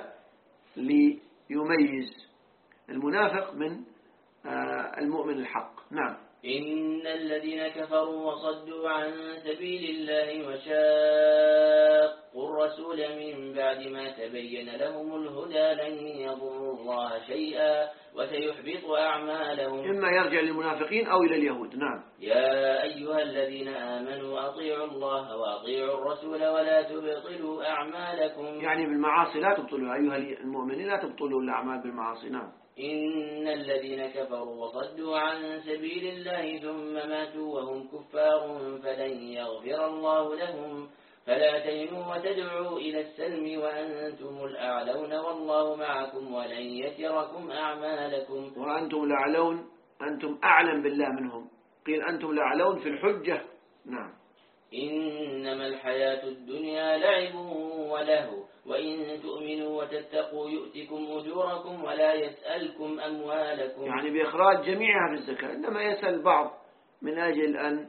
ليميز المنافق من المؤمن الحق. نعم. إن الذين كفروا وصدوا عن سبيل الله وشاقوا الرسول من بعد ما تبين لهم الهدى لن يضروا الله شيئا وسيحبط أعمالهم. إما يرجع للمنافقين أو إلى اليهود. نعم. يا أيها الذين آمنوا أطيعوا الله وأطيعوا الرسول ولا تبطلوا أعمالكم. يعني بالمعاصي لا تبطلوا، أيها المؤمنين لا تبطلوا الأعمال بالمعاصي. نعم. إن الذين كفروا وصدوا عن سبيل الله ثم ماتوا وهم كفار فلن يغفر الله لهم فلا تهنوا وتدعوا إلى السلم وأنتم الأعلون والله معكم ولن يتركم أعمالكم. وأنتم الأعلون، أنتم أعلم بالله منهم، قيل أنتم الأعلون في الحجة. نعم. إنما الحياة الدنيا لعب وله وإن تؤمنوا وتتقوا يؤتكم أجوركم ولا يسألكم أموالكم. يعني بإخراج جميعها في الزكاة، إنما يسأل بعض من أجل أن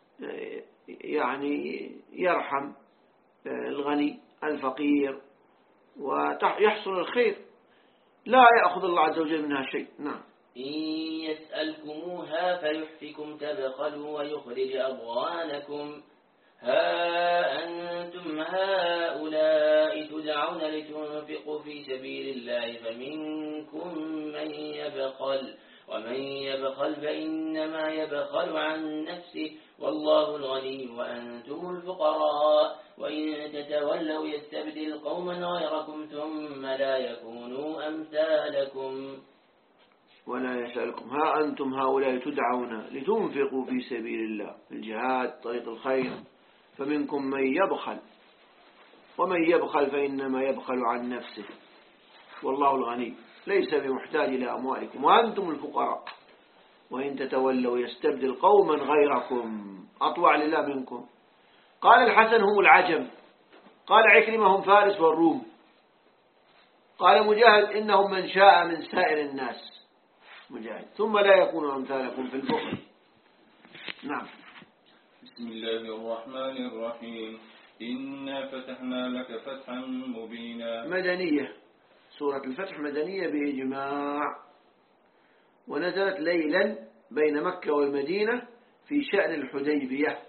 يعني يرحم الغني الفقير ويحصل الخير، لا يأخذ الله عز وجل منها شيء. نعم. إن يسألكموها فيحفكم تبخلوا ويخرج أضغانكم ها أنتم هؤلاء تدعون لتنفقوا في سبيل الله فمنكم من يبخل ومن يبخل فإنما يبخل عن نفسه والله الغني وأنتم الفقراء وإن تتولوا يستبدل قوما غيركم ثم لا يكونوا أمثالكم. ولا يسألكم ها أنتم هؤلاء تدعون لتنفقوا في سبيل الله في الجهاد طريق الخير فمنكم من يبخل ومن يبخل فإنما يبخل عن نفسه والله الغني ليس بمحتاج إلى أموالكم وأنتم الفقراء وإن تتولوا يستبدل قوما غيركم أطوع لله منكم. قال الحسن هم العجم، قال عكرمة هم فارس والروم، قال مجاهد إنهم من شاء من سائر الناس مجاهد ثم لا يكون أمثالكم في البخل. نعم. بسم الله الرحمن الرحيم. إنا فتحنا لك فتحا مبينا. مدنية، سورة الفتح مدنية بإجماع، ونزلت ليلا بين مكة والمدينة في شأن الحديبية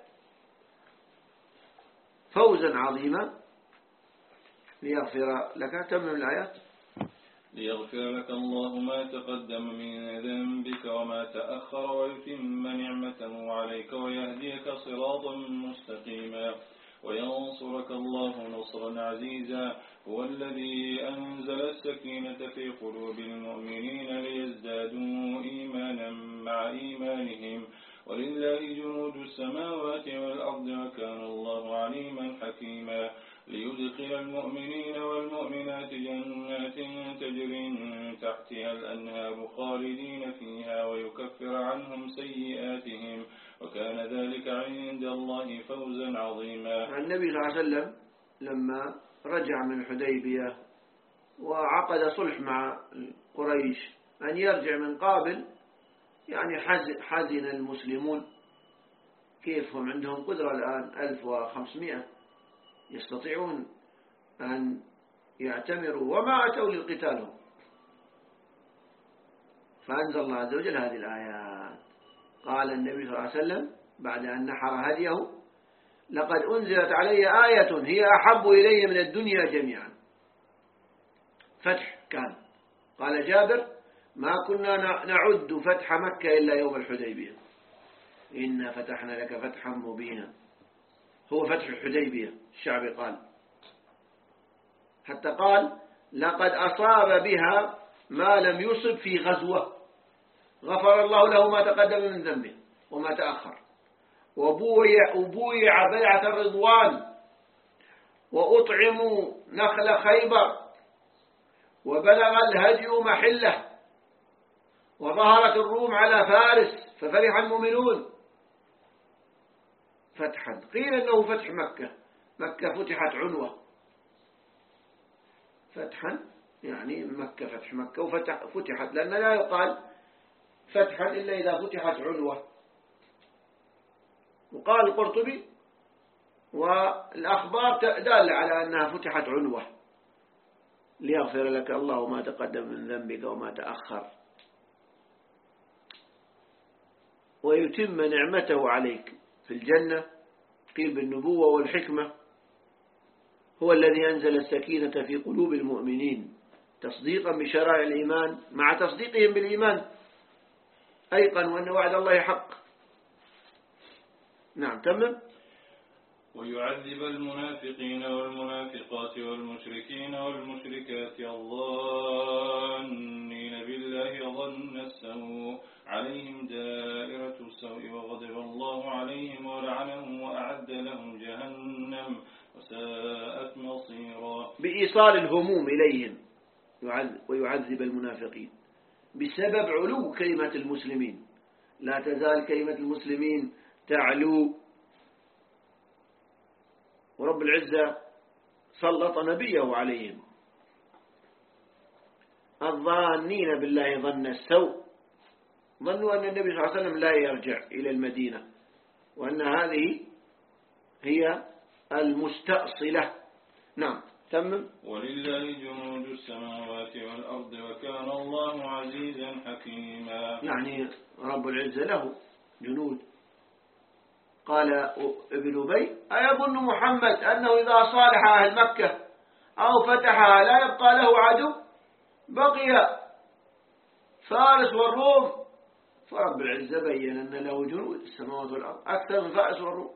فوزا عظيما ليغفر لك. تمم الآيات. ليغفر لك الله ما تقدم من ذنبك وما تأخر ويتم نعمته عليك ويهديك صراطا مستقيما وينصرك الله نصرا عزيزا. هو الذي أنزل السكينة في قلوب المؤمنين ليزدادوا إيمانا مع إيمانهم ولله جنود السماوات والأرض وكان الله عليما حكيما. ليدخل المؤمنين والمؤمنات جنات تجري من تحتها الأنهار خالدين فيها ويكفر عنهم سيئاتهم وكان ذلك عند الله فوزا عظيما. النبي صلى الله عليه وسلم لما رجع من الحديبية وعقد صلح مع قريش أن يرجع من قابل، يعني حزن المسلمون كيف هم عندهم قدرة الآن ألف وخمسمائة يستطيعون أن يعتمروا وما أتوا للقتال، فأنزل الله عز وجل هذه الآيات. قال النبي صلى الله عليه وسلم بعد أن نحر هديه لقد أنزلت علي آية هي أحب إلي من الدنيا جميعا. فتح كان، قال جابر ما كنا نعد فتح مكة إلا يوم الحديبية إنا فتحنا لك فتحا مبينا. هو فتح الحديبية الشعب قال، حتى قال لقد أصاب بها ما لم يصب في غزوة غفر الله له ما تقدم من ذنبه وما تأخر وبويع, وبويع بيعة الرضوان وأطعموا نخل خيبر وبلغ الهدي محله وظهرت الروم على فارس ففرح المؤمنون. فتحا قيل أنه فتح مكة، مكة فتحت عنوة، فتحا يعني مكة فتح مكة وفتح فتحت، لأن لا يقال فتحا إلا إذا فتحت عنوة. وقال القرطبي والأخبار دالة على أنها فتحت عنوة ليغفر لك الله ما تقدم من ذنبك وما تأخر ويتم نعمته عليك في الجنة، قيل بالنبوة والحكمة. هو الذي أنزل السكينة في قلوب المؤمنين تصديقا بشرائع الإيمان، مع تصديقهم بالإيمان أيقن وأن وعد الله حق. نعم تمام. ويعذب المنافقين والمنافقات والمشركين والمشركات الظانين بالله ظن السوء عليهم دائرة السوء وغضب الله عليهم ولعنهم وأعد لهم جهنم وساءت مصيرا. بإيصال الهموم إليهم ويعذب المنافقين بسبب علو كلمة المسلمين. لا تزال كلمة المسلمين تعلو، ورب العزة سلط نبيه عليهم. الظانين بالله ظن السوء، ظنوا أن النبي صلى الله عليه وسلم لا يرجع إلى المدينة وأن هذه هي المستأصلة. نعم تمم. ولله جنود السماوات والأرض وكان الله عزيزا حكيما. يعني رب العزة له جنود. قال ابن أبي: أيظن محمد أنه إذا صالح أهل مكة أو فتحها لا يبقى له عدو؟ بقي فارس والروم. فرب العزة بين أن له جنود السماوات والأرض أكثر من فارس والروم.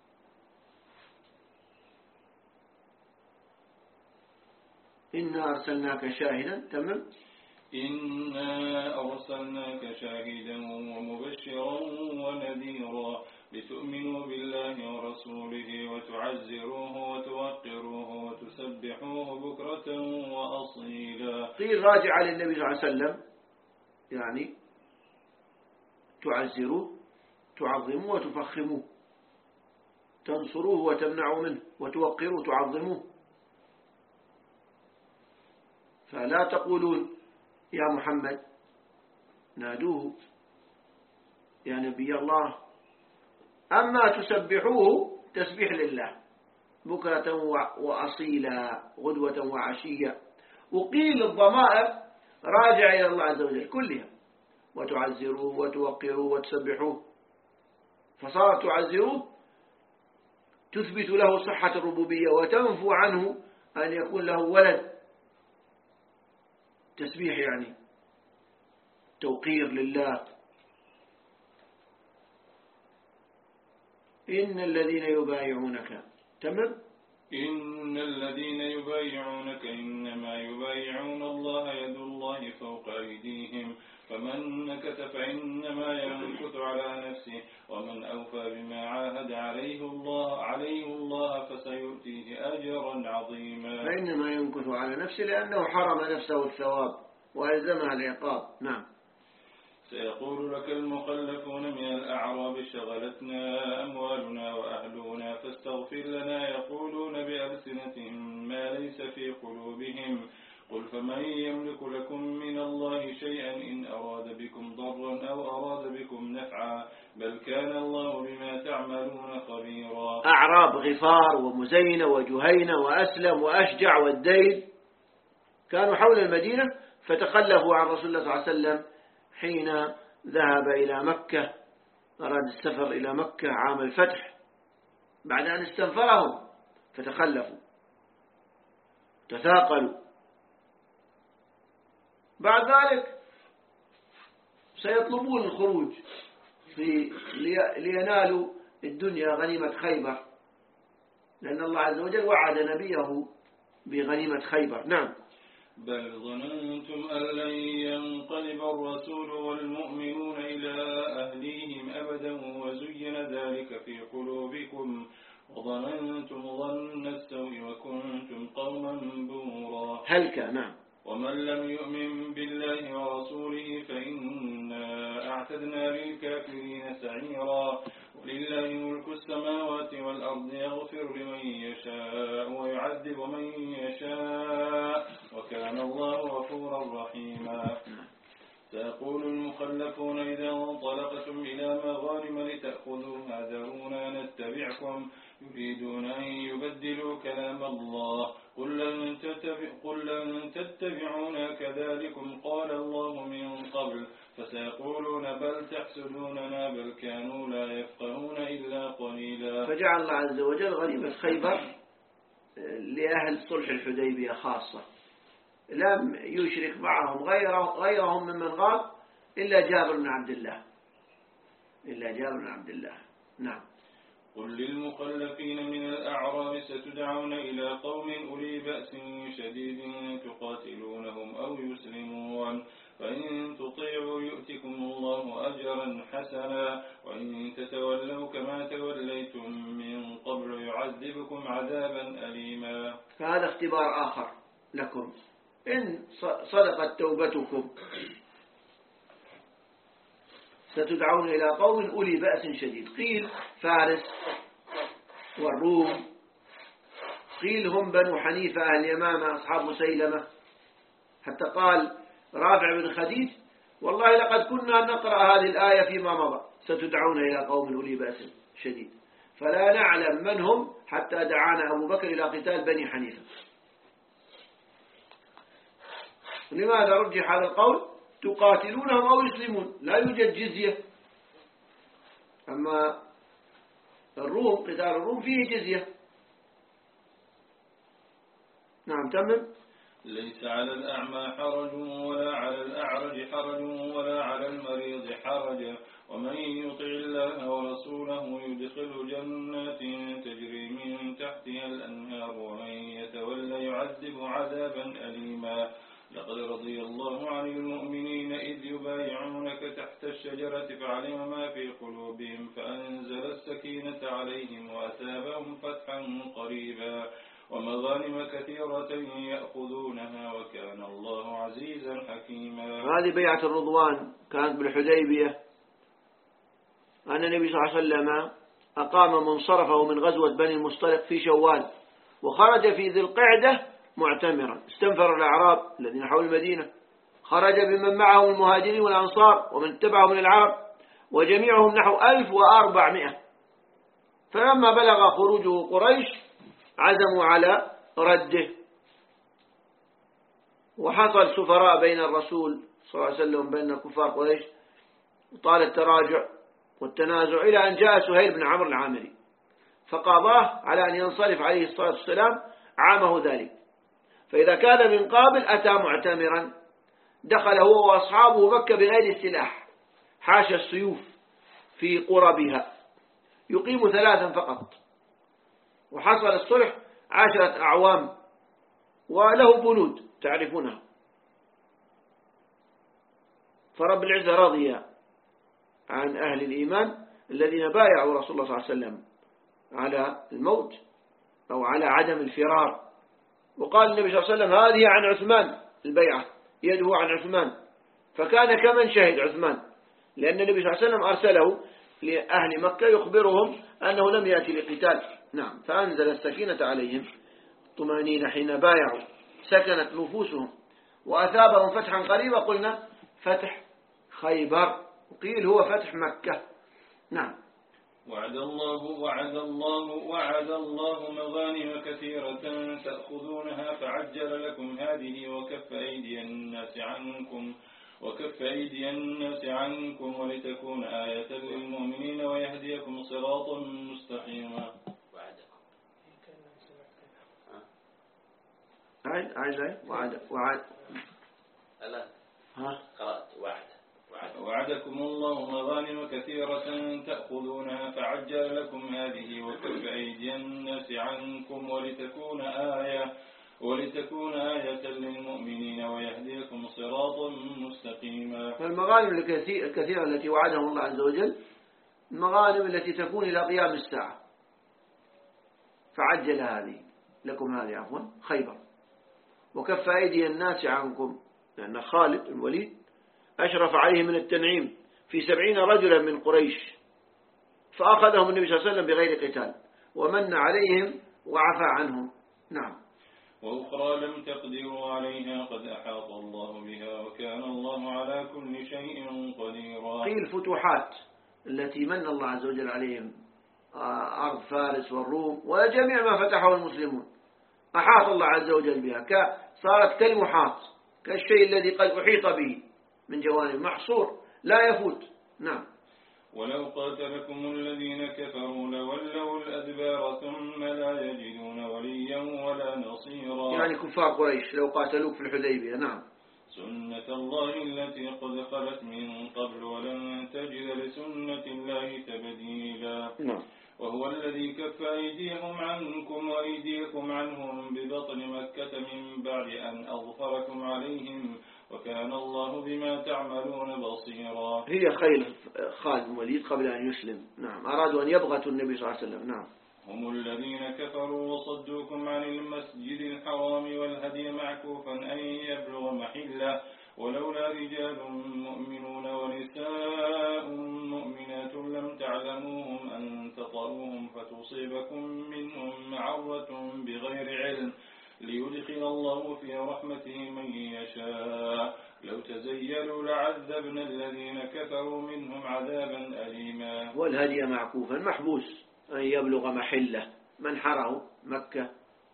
إنا أرسلناك شاهدا. تمام. إنا أرسلناك شاهدا ومبشرا ونذيرا لتؤمنوا بالله ورسوله وتعزروه وتوقروه وتسبحوه بكرة وأصيلا. قيل راجع للنبي صلى الله عليه وسلم، يعني تعزروه تعظموه وتفخموه، تنصروه وتمنعوا منه، وتوقروه تعظموه. فلا تقولون يا محمد، نادوه يا نبي الله. أما تسبحوه تسبيح لله بكرة وأصيلا غدوة وعشية. وقيل الضمائر راجع إلى الله عز وجل كلها، وتعزروه وتوقروه وتسبحوه. فصارت تعزروه تثبت له صحة الربوبية وتنفو عنه أن يكون له ولد. تسبيح يعني توقير لله. إن الذين يبايعونك. تمام. إن الذين يبايعونك إنما يبايعون الله يد الله فوق أيديهم فمن نكث فإنما ينكث على نفسه ومن أوفى بما عاهد عليه الله عليه الله فسيؤتيه أجرا عظيما. فإنما ينكث على نفسه لأنه حرم نفسه الثواب وألزمها العقاب. نعم. سيقول لك المخلفون من الأعراب شغلتنا أموالنا وأهلنا فاستغفر لنا يقولون بألسنتهم ما ليس في قلوبهم قل فمن يملك لكم من الله شيئا إن أراد بكم ضرا أو أراد بكم نفعا بل كان الله بما تعملون خبيرا. أعراب غفار ومزينة وجهينة وأسلم وأشجع والديل كانوا حول المدينة، فتخلفوا عن رسول الله صلى الله عليه وسلم حين ذهب إلى مكة، أراد السفر إلى مكة عام الفتح بعد أن استنفرهم، فتخلفوا تثاقلوا. بعد ذلك سيطلبون الخروج في لينالوا الدنيا غنيمة خيبر، لأن الله عز وجل وعد نبيه بغنيمة خيبر. نعم. بل ظننتم أن لن ينقلب الرسول والمؤمنون إلى أهليهم أبدا وزين ذلك في قلوبكم وظننتم ظن السوء وكنتم قوما بورا. هل كان. نعم. ومن لم يؤمن بالله ورسوله فإنا أعتدنا للكافرين سعيرا. ولله ملك السماوات والأرض يغفر لمن يشاء ويعذب من يشاء وكان الله غفورا رحيما. سيقول المخلفون إذا انطلقتم إلى مغانم لتأخذوها ذرونا نتبعكم يريدون أن يبدلوا كلام الله قل لن, تتبع قل لن تتبعونا كذلكم قال الله من قبل فسيقولون بل تحسدوننا بل كانوا لا يفقهون إلا قليلا. فجعل الله عز وجل غنيمة خيبر لأهل صلح الحديبية خاصة، لم يشرك معهم غيرهم ممن غاب إلا جابر بن عبد الله إلا جابر بن عبد الله. نعم. قل للمخلفين من الأعراب ستدعون إلى قوم أولي بأس شديد تقاتلونهم أو يسلمون فإن تطيعوا يؤتكم الله أجرا حسنا وإن تتولوا كما توليتم من قبل يعذبكم عذابا أليما. فهذا اختبار آخر لكم، إن صدقت توبتكم ستدعون إلى قوم أولي بأس شديد. قيل فارس والروم، قيل هم بنو حنيفة أهل يمامة أصحاب مسيلمة، حتى قال رافع بن خديج والله لقد كنا نقرأ هذه الآية فيما مضى ستدعون إلى قوم أولي بأس شديد، فلا نعلم من هم حتى دعانا أبو بكر إلى قتال بني حنيفة. لماذا رجح هذا القول؟ تقاتلونهم أو يسلمون، لا يوجد جزية. أما الروم قتال الروم فيه جزية. نعم تمام. ليس على الأعمى حرج ولا على الأعرج حرج ولا على المريض حرج ومن يطع الله ورسوله يدخل جنات تجري من تحتها الأنهار ومن يتولى يعذب عذابا أليما. لقد رضي الله عن المؤمنين إذ يبايعونك تحت الشجرة فعلم ما في قلوبهم فأنزل السكينة عليهم وأثابهم فتحا قريبا ومغانم كثيرة يأخذونها وكان الله عزيزا حكيما. هذه بيعة الرضوان كانت بالحديبية، أن النبي صلى الله عليه وسلم أقام منصرفه من غزوة بني المصطلق في شوال وخرج في ذي القعدة معتمرا، استنفر الأعراب الذين حول المدينة، خرج بمن معه المهاجرين والأنصار ومن اتبعه من العرب وجميعهم نحو ألف وأربعمائة. فلما بلغ خروجه قريش عزموا على رده، وحصل سفراء بين الرسول صلى الله عليه وسلم بين كفار قريش وطال التراجع والتنازع إلى أن جاء سهيل بن عمرو العامري فقاضاه على أن ينصرف عليه الصلاة والسلام عامه ذلك. فإذا كان من قابل أتى معتمرا، دخل هو وأصحابه مكة بغير السلاح حاشا السيوف في قربها، يقيم ثلاثا فقط، وحصل الصلح عشرة أعوام وله بنود تعرفونها. فرب العزة رضي عن أهل الإيمان الذين بايعوا رسول الله صلى الله عليه وسلم على الموت أو على عدم الفرار. وقال النبي صلى الله عليه وسلم هذه عن عثمان، البيعة يده عن عثمان، فكان كمن شهد عثمان، لأن النبي صلى الله عليه وسلم أرسله لأهل مكة يخبرهم أنه لم يأتي لقتال. نعم. فأنزل السكينة عليهم طمأنينة حين بايعوا، سكنت نفوسهم وأثابهم فتحا قريبا، قلنا فتح خيبر، وقيل هو فتح مكة. نعم. وعد الله وعد الله وعد الله مغانم كثيرة تأخذونها فعجل لكم هذه وكف أيدي الناس عنكم وكف أيدي الناس عنكم ولتكون آية للمؤمنين ويهديكم صراطا مستقيما. عاد عاد وعد وعد ألا ها قرأت وعد وعدكم الله مغانم كثيرة تأخذونها فعجل لكم هذه وكف أيدي الناس عنكم ولتكون آية ولتكون آية للمؤمنين ويهديكم صراطا مستقيما. فالمغانم الكثيرة التي وعدهم الله عز وجل المغانم التي تكون إلى قيام الساعة، فعجل هذه لكم هذه عفوا خيبر، وكف أيدي الناس عنكم، لأن خالد الوليد أشرف عليه من التنعيم في سبعين رجلا من قريش، فأخذهم النبي صلى الله عليه وسلم بغير قتال ومن عليهم وعفى عنهم. نعم. وأخرى لم تقدروا عليها قد أحاط الله بها وكان الله على كل شيء قديرا. قيل فتوحات التي من الله عز وجل عليهم أرض فارس والروم وجميع ما فتحه المسلمون أحاط الله عز وجل بها، صارت كالمحاط، كالشيء الذي قد أحيط به من جوانب، محصور لا يفوت. نعم. ولو قاتلكم الذين كفروا لولوا الأدبار ثم لا يجدون وليا ولا نصيرا. يعني كفار قريش لو قاتلوك في الحديبية. نعم. سنة الله التي قد خلت من قبل ولن تجد لسنة الله تبديلا. نعم. وهو الذي كف أيديهم عنكم وأيديكم عنهم ببطن مكة من بعد أن أظفركم عليهم وكان الله بما تعملون بصيرا. هي خيل خالد بن الوليد قبل أن يسلم. نعم. أرادوا أن يبغتوا النبي صلى الله عليه وسلم. نعم. هم الذين كفروا وصدوكم عن المسجد الحرام والهدي معكوفا أن يبلغ محله ولولا رجال مؤمنون ونساء مؤمنات لم تعلموهم أن تطروهم فتصيبكم منهم معرة بغير علم ليدخل الله في رحمته من يشاء لو تزيلوا لعذبنا الذين كفروا منهم عذابا أليما. والهدي معكوفا محبوس أن يبلغ محله منحره مكة،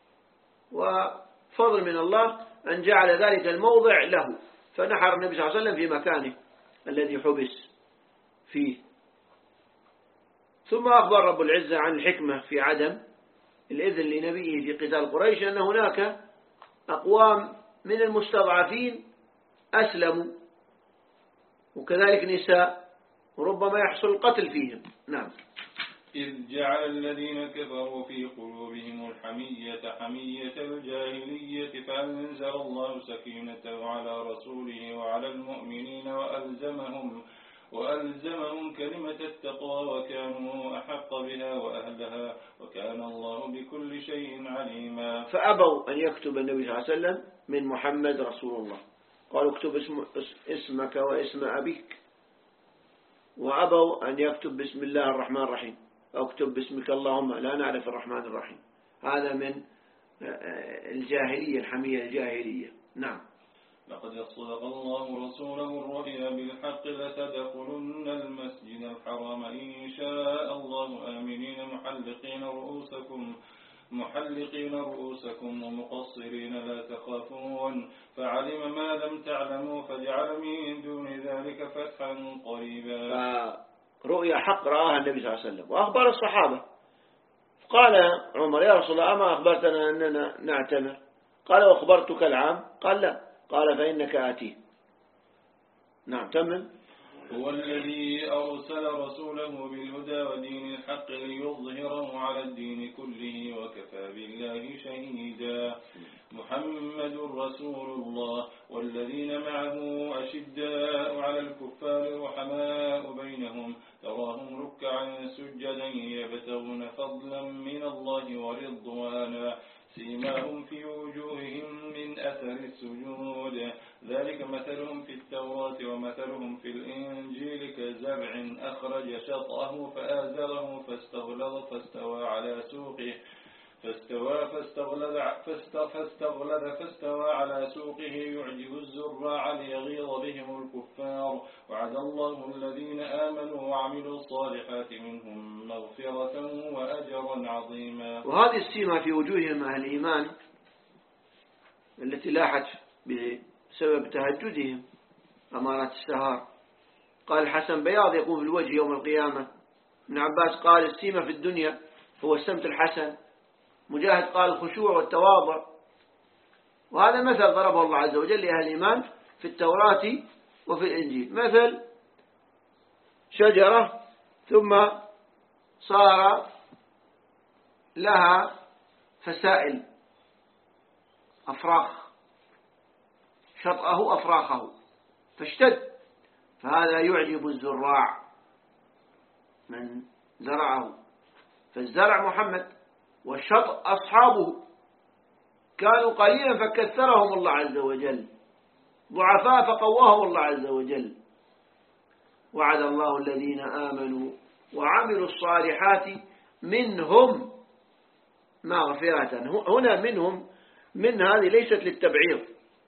وفضل من الله أن جعل ذلك الموضع له، فنحر النبي صلى الله عليه وسلم في مكانه الذي حبس فيه. ثم أخبر رب العزة عن الحكمة في عدم الإذن لنبيه في قتال قريش، أن هناك أقوام من المستضعفين أسلموا وكذلك نساء وربما يحصل القتل فيهم. نعم. إذ جعل الذين كفروا في قلوبهم الحمية حمية الجاهلية فأنزل الله سكينته على رسوله وعلى المؤمنين وألزمهم وألزمهم كلمة التقوى وكانوا أحق بها وأهلها وكان الله بكل شيء عليما. فأبوا أن يكتب النبي صلى الله عليه وسلم من محمد رسول الله، قالوا اكتب اسم اسمك واسم أبيك، وأبوا أن يكتب بسم الله الرحمن الرحيم أو اكتب باسمك اللهم لا نعرف الرحمن الرحيم. هذا من الجاهلية الحمية الجاهلية. نعم. لقد صدق الله رسوله الرؤيا بالحق لتدخلن المسجد الحرام إن شاء الله آمنين محلقين رؤوسكم محلقين رؤوسكم ومقصرين لا تخافون فعلم ما لم تعلموا فجعل من دون ذلك فتحا قريبا. رؤيا حق رآها النبي صلى الله عليه وسلم وأخبر الصحابة. قال عمر يا رسول الله أما أخبرتنا أننا نعتمر؟ قال وأخبرتك العام؟ قال لا. قال فإنك آتيه. نعم. تمام. هو الذي أرسل رسوله بالهدى ودين الحق ليظهره على الدين كله وكفى بالله شهيدا. محمد رسول الله والذين معه أشداء على الكفار رحماء بينهم تراهم ركعا سجدا يبتغون فضلا من الله ورضوانا سيماهم في وجوههم من أثر السجود ذلك مثلهم في التوراة ومثلهم في الإنجيل كزرع أخرج شطأه فآزره فاستغلظ فاستوى على سوقه فاستوى فاستغلظ فاستغلظ فاستوى على سوقه يعجب الزراع ليغيظ بهم الكفار وعد الله الذين آمنوا وعملوا الصالحات منهم مغفرة وأجرا عظيما. وهذه السيمة في وجوههم أهل الإيمان التي لاحت بسبب تهجدهم أمارات السهار. قال الحسن بياض يقوم في الوجه يوم القيامة. ابن عباس قال السيمة في الدنيا هو السمت الحسن. مجاهد قال الخشوع والتواضع. وهذا مثل ضربه الله عز وجل لأهل الإيمان في التوراة وفي الإنجيل، مثل شجرة ثم صار لها فسائل أفراخ شطأه أفراخه فاشتد، فهذا يعجب الزراع من زرعه. فالزرع محمد والشطأ أصحابه كانوا قليلا فكثرهم الله عز وجل، ضعفاء فقواهم الله عز وجل. وعد الله الذين آمنوا وعملوا الصالحات منهم مغفرة. هنا منهم من هذه ليست للتبعيض،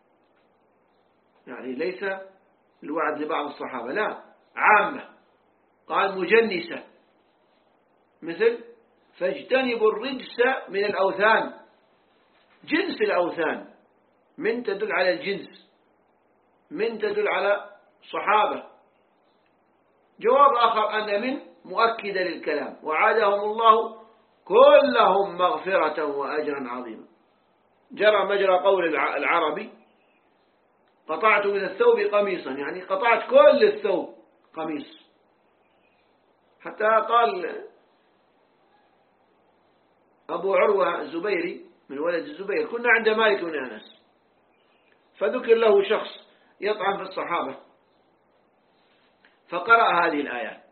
يعني ليس الوعد لبعض الصحابة، لا، عامة. قال مجنسة مثل فاجتنبوا الرجس من الأوثان، جنس الأوثان، من تدل على الجنس، من تدل على صحابة. جواب آخر أن من مؤكدة للكلام، وعادهم الله كلهم مغفرة وأجرا عظيما. جرى مجرى قول العربي قطعت من الثوب قميصا، يعني قطعت كل الثوب قميص. حتى قال أبو عروة الزبيري من ولد الزبير كنا عند مالك بن أنس، فذكر له شخص يطعن في الصحابة فقرأ هذه الآيات.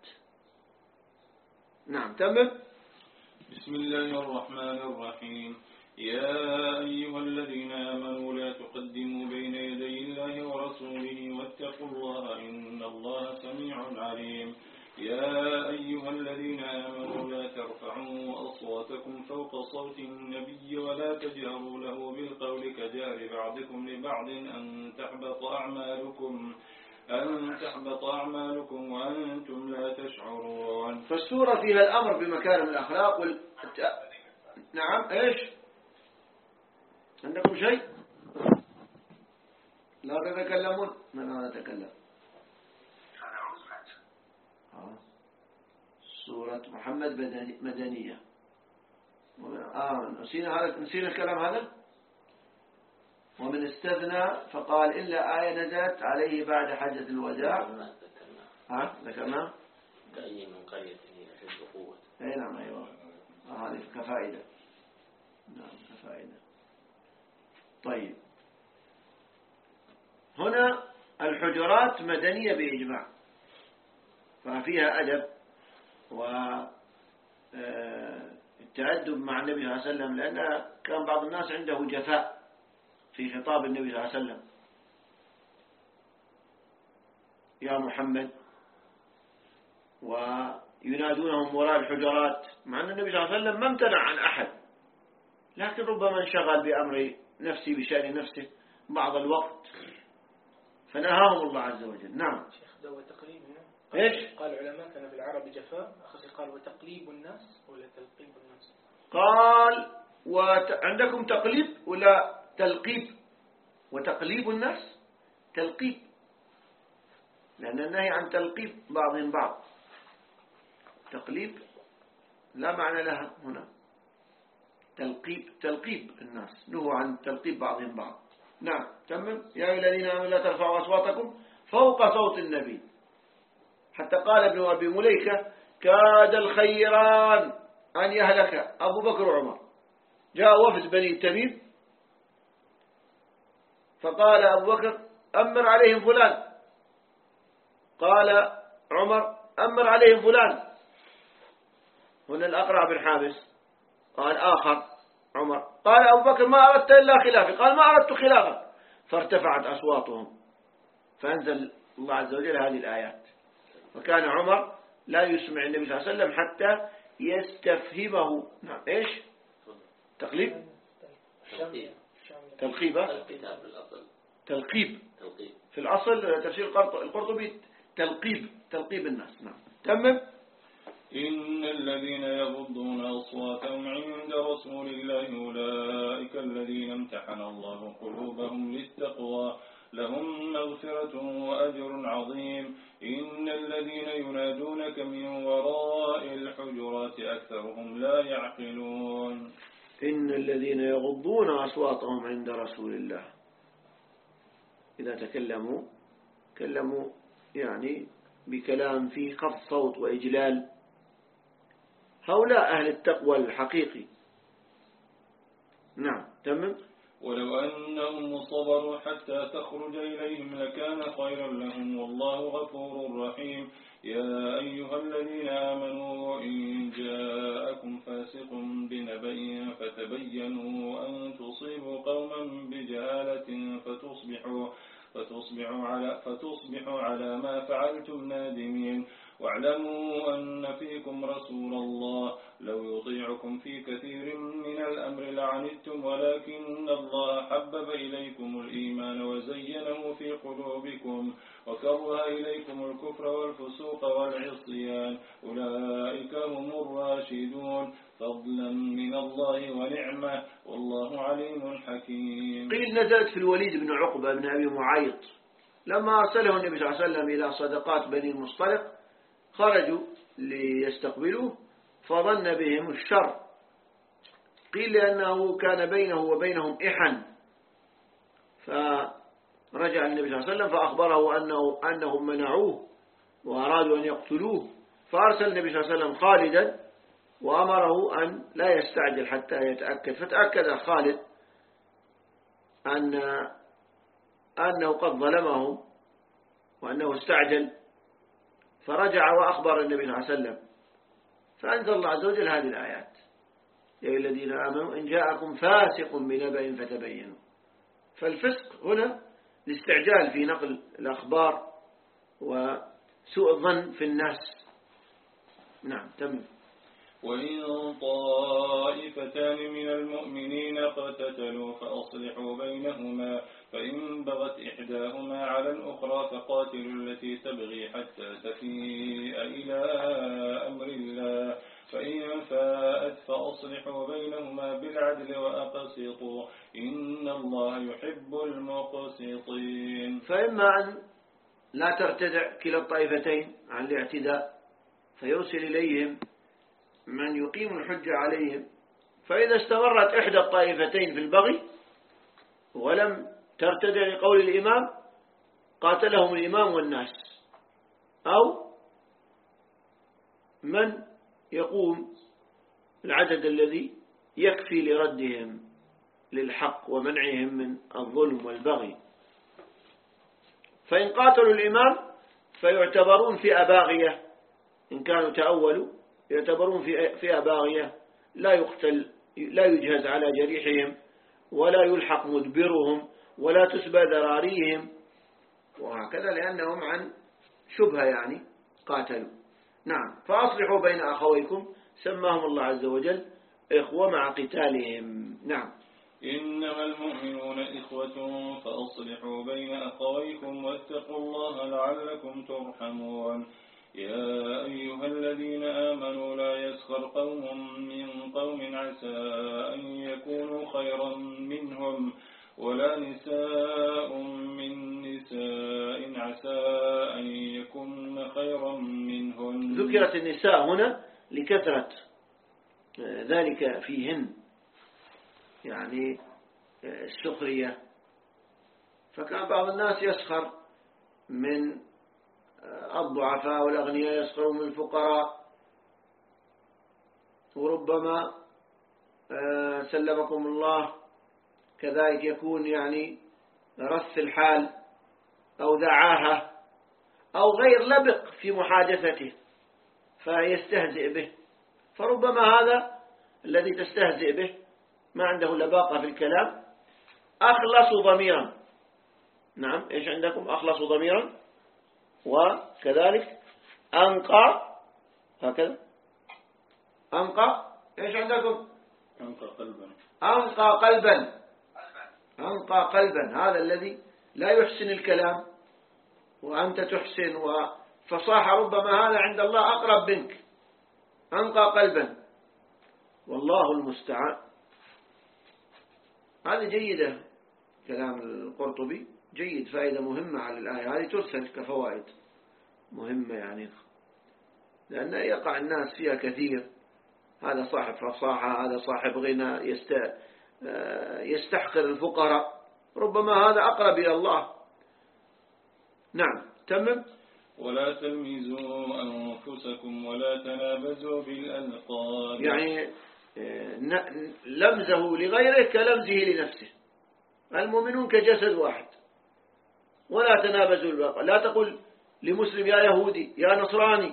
نعم تمام. بسم الله الرحمن الرحيم. يا أيها الذين آمنوا لا تقدموا بين يدي الله ورسوله واتقوا الله إن الله سميع عليم. يا أيها الذين آمنوا لا ترفعوا أصواتكم فوق صوت النبي ولا تجهروا له بالقول كجهر بعضكم لبعض أن تحبط أعمالكم أن تحبط أعمالكم وأنتم لا تشعرون. فالسورة فيها الأمر بمكارم الأخلاق وال... نعم إيش عندكم شيء؟ لا تتكلمون. من هذا تكلم؟ سورة محمد مدنية. آه نسينا هذا، نسينا الكلام هذا. ومن استثنى فقال إلا آية نزلت عليه بعد حجة الوداع. ها ذكرنا كأي من قرية هي أشد قوة. أي نعم أيوة. آه هذه كفائدة. نعم كفائدة. طيب هنا الحجرات مدنية بإجماع، ففيها أدب والتأدب مع النبي صلى الله عليه وسلم، لأن كان بعض الناس عنده جفاء في خطاب النبي صلى الله عليه وسلم، يا محمد، وينادونهم وراء الحجرات، مع أن النبي صلى الله عليه وسلم ما امتنع عن أحد، لكن ربما انشغل بأمر نفسه بشأن نفسه بعض الوقت فنهاهم الله عز وجل. نعم شيخ ده وتقليب هنا. إيش قال العلماء كان بالعرب جفاء، أخذ قال وتقليب الناس ولا تلقيب الناس؟ قال وعندكم تقليب ولا تلقيب؟ وتقليب الناس تلقيب، لأن النهي عن تلقيب بعضهم بعض، تقليب لا معنى لها هنا. تلقيب تلقيب الناس، نهوا عن تلقيب بعضهم بعض. نعم تمام. يا أيها الذين آمنوا لا ترفعوا أصواتكم فوق صوت النبي، حتى قال ابن أبي مليكة كاد الخيران أن يهلك أبو بكر وعمر. جاء وفد بني تميم فقال أبو بكر أمر عليهم فلان، قال عمر أمر عليهم فلان. هنا الأقرع بن حابس قال آخر عمر، قال أبو بكر ما أردت إلا خلافي، قال ما أردت خلافك، فارتفعت أصواتهم فأنزل الله عز وجل هذه الآيات. وكان عمر لا يسمع النبي صلى الله عليه وسلم حتى يستفهمه. نعم إيش تقليب تلقيب تلقيب في الأصل تفسير القرطبي تلقيب تلقيب الناس. نعم تمام. إن الذين يغضون أصواتهم عند رسول الله أولئك الذين امتحن الله قلوبهم للتقوى لهم مغفرة وأجر عظيم. إن الذين ينادونك من وراء الحجرات أكثرهم لا يعقلون. إن الذين يغضون أصواتهم عند رسول الله، إذا تكلموا كلموا يعني بكلام فيه خفض صوت وإجلال، هؤلاء أهل التقوى الحقيقي. نعم تمام. ولو أنهم صبروا حتى تخرج إليهم لكان خيرا لهم والله غفور رحيم. يا أيها الذين آمنوا إن جاءكم فاسق بنبأ فتبينوا أن تصيبوا قوما بجهالة فتصبحوا فتصبحوا على فتصبحوا على ما فعلتم نادمين. واعلموا أن فيكم رسول الله لو يطيعكم في كثير من الأمر لعنتم ولكن الله حبب إليكم الإيمان وزينه في قلوبكم وكره إليكم الكفر والفسوق والعصيان أولئك هم الراشدون فضلا من الله ونعمة والله عليم حكيم. قيل نزلت في الوليد بن عقبة بن أبي معيط لما أرسله النبي صلى الله عليه وسلم إلى صدقات بني المصطلق خرجوا ليستقبلوه فظن بهم الشر. قيل لأنه كان بينه وبينهم إحن فرجع النبي صلى الله عليه وسلم فأخبره أنه أنهم منعوه وأرادوا أن يقتلوه فأرسل النبي صلى الله عليه وسلم خالدا وأمره أن لا يستعجل حتى يتأكد فتأكد خالد أن أنه قد ظلمهم وأنه استعجل فرجع وأخبر النبي صلى الله عليه وسلم فأنزل الله عز وجل هذه الآيات يا الذين آمنوا إن جاءكم فاسق بنبأ فتبينوا. فالفسق هنا الاستعجال في نقل الأخبار وسوء الظن في الناس. نعم تمام. وإن طائفتان من المؤمنين اقتتلوا فأصلحوا بينهما فإن بغت إحداهما على الأخرى فقاتلوا التي تبغي حتى تفيء إلى أمر الله فإن فاءت فأصلحوا بينهما بالعدل وأقسطوا إن الله يحب المقسطين. فإما أن لا ترتدع كلا الطائفتين عن الاعتداء فيرسل إليهم من يقيم الحجة عليهم فإذا استمرت إحدى الطائفتين في البغي ولم ترتدع لقول الإمام قاتلهم الإمام والناس أو من يقوم العدد الذي يكفي لردهم للحق ومنعهم من الظلم والبغي. فإن قاتلوا الإمام فيعتبرون فئة باغية إن كانوا تأولوا يعتبرون فئة باغية لا يقتل لا يجهز على جريحهم ولا يلحق مدبرهم ولا تسبى ذراريهم وهكذا لأنهم عن شبهة يعني قاتلوا. نعم. فأصلحوا بين أخويكم سماهم الله عز وجل إخوة مع قتالهم. نعم. إنما المؤمنون إخوة فأصلحوا بين أخويكم واتقوا الله لعلكم ترحمون. يا أيها الذين آمنوا لا يسخر قوم من قوم عسى أن يكونوا خيرا منهم ولا نساء من نساء عسى أن يكون خيرا منهن. ذكرت النساء هنا لكثرة ذلك فيهن يعني السخرية فكان بعض الناس يسخر من الضعفاء والأغنياء يسخرون من الفقراء وربما سلمكم الله كذلك يكون يعني رث الحال أو دعاها أو غير لبق في محادثته فيستهزئ به فربما هذا الذي تستهزئ به ما عنده لباقة في الكلام أخلص ضميرا. نعم إيش عندكم أخلص ضميرا وكذلك أنقى هكذا أنقى إيش عندكم أنقى قلبا أنقى قلبا أنقى قلبا هذا الذي لا يحسن الكلام وأنت تحسن وفصاحة ربما هذا عند الله أقرب منك أنقى قلبا والله المستعان. هذه جيدة كلام القرطبي جيد فائدة مهمة على الآية هذه ترسل كفوائد مهمة يعني لأن يقع الناس فيها كثير هذا صاحب فصاحة هذا صاحب غنى يست... يستحقر الفقراء ربما هذا أقرب إلى الله. نعم تمم. ولا تلمزوا أنفسكم ولا تنابزوا بالألقاب يعني لمزه لغيره كلمزه لنفسه. المؤمنون كجسد واحد ولا تنابزوا بالألقاب لا تقل لمسلم يا يهودي يا نصراني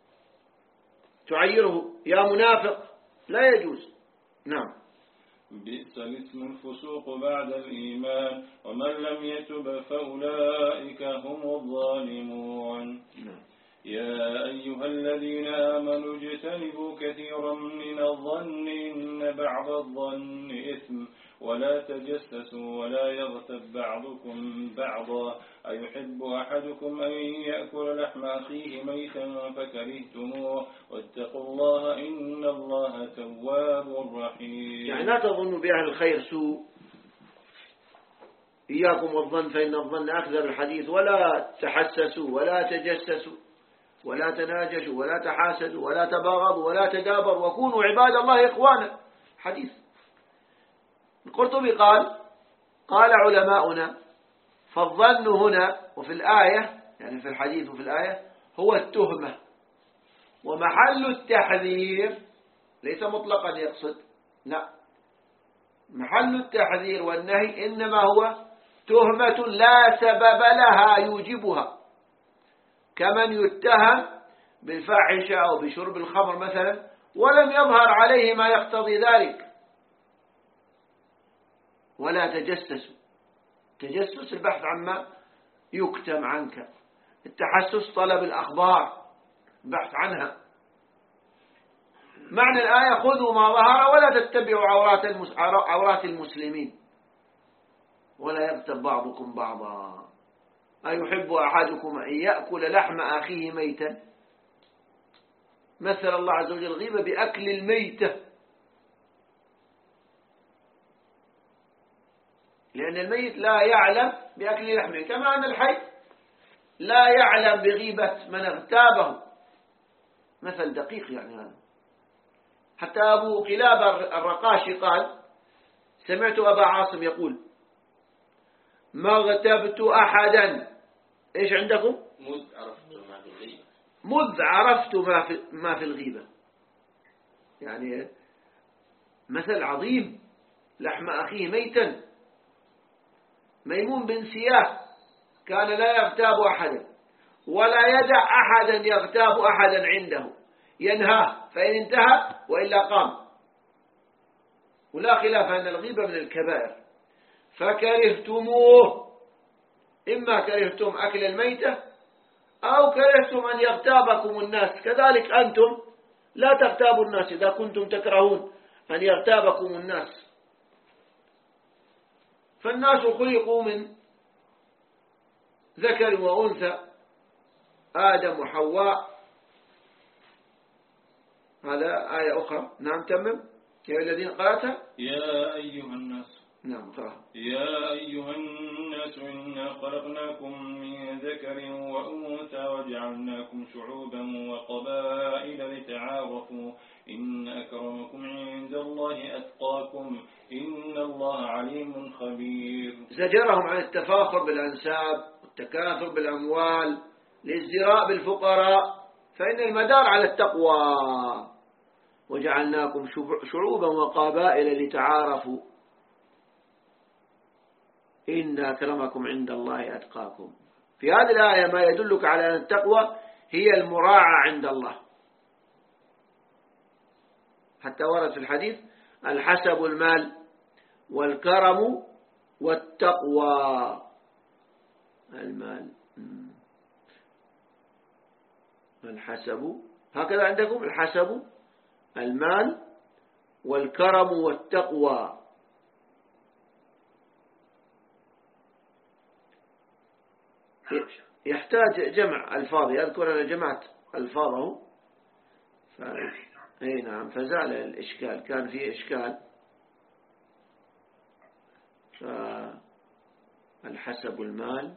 تعيره يا منافق لا يجوز. نعم. بئس الاسم الفسوق بعد الإيمان ومن لم يتب فأولئك هم الظالمون. يا أيها الذين آمنوا اجتنبوا كثيرا من الظن إن بعض الظن إثم ولا تجسسوا ولا يغتب بعضكم بعضا أيحب أحدكم أن يأكل لحم أخيه ميتا فكرهتموه واتقوا الله إن الله تواب رحيم. يعني لا تظنوا بأهل الخير سوء، إياكم والظن فإن الظن أكثر الحديث، ولا تحسسوا ولا تجسسوا ولا تناجشوا ولا تحاسدوا ولا تباغضوا ولا تدابروا وكونوا عباد الله إخوانا. حديث. القرطبي قال قال علماؤنا فالظن هنا وفي الآية، يعني في الحديث وفي الآية، هو التهمة، ومحل التحذير ليس مطلقا يقصد، لا، محل التحذير والنهي إنما هو تهمة لا سبب لها يوجبها، كمن يتهم بالفاحشة أو بشرب الخمر مثلا ولم يظهر عليه ما يقتضي ذلك. ولا تجسسوا، تجسس البحث عما يكتم عنك، التحسس طلب الأخبار البحث عنها. معنى الآية خذوا ما ظهر ولا تتبعوا عورات عورات المسلمين ولا يغتب بعضكم بعضا. أيحب أحدكم أن يأكل لحم أخيه ميتا، مثل الله عز وجل الغيبة بأكل الميتة، لأن الميت لا يعلم بأكل لحمه، كما أن الحي لا يعلم بغيبة من اغتابه. مثل دقيق يعني هذا. حتى أبو كلاب الرقاشي قال سمعت أبا عاصم يقول ما اغتبت أحدا، إيش عندكم؟ مذ عرفت ما في الغيبة، مذ عرفت ما في, ما في الغيبة. يعني مثل عظيم، لحم أخيه ميتا. ميمون بن سياه كان لا يغتاب أحدا ولا يدع أحدا يغتاب أحدا عنده، ينهاه فإن انتهى وإلا قام. ولا خلاف أن الغيبة من الكبائر. فكرهتموه، إما كرهتم أكل الميتة أو كرهتم أن يغتابكم الناس، كذلك أنتم لا تغتابوا الناس إذا كنتم تكرهون أن يغتابكم الناس. فالناس خلقوا من ذكر وأنثى، آدم وحواء. هذا آية أخرى. نعم تمم. يا الذين قرأتها يا أيها الناس. نعم قرأ. يا أيها الناس إنا خلقناكم من ذكر وأنثى وجعلناكم شعوبا وقبائل لتعارفوا إن أكرمكم عند الله أتقاكم إن الله عليم خبير. زجرهم عن التفاخر بالأنساب والتكاثر بالأموال للازدراء بالفقراء، فإن المدار على التقوى. وجعلناكم شعوبا وقبائل لتعارفوا إن أكرمكم عند الله أتقاكم. في هذه الآية ما يدلك على أن التقوى هي المراعاة عند الله. حتى ورد في الحديث الحسب المال والكرم والتقوى. المال الحسب، هكذا عندكم الحسب المال والكرم والتقوى. يحتاج جمع ألفاظ، أذكر أنا جمعت ألفاظه ف... أي نعم، فزال الإشكال، كان فيه إشكال. فالحسب المال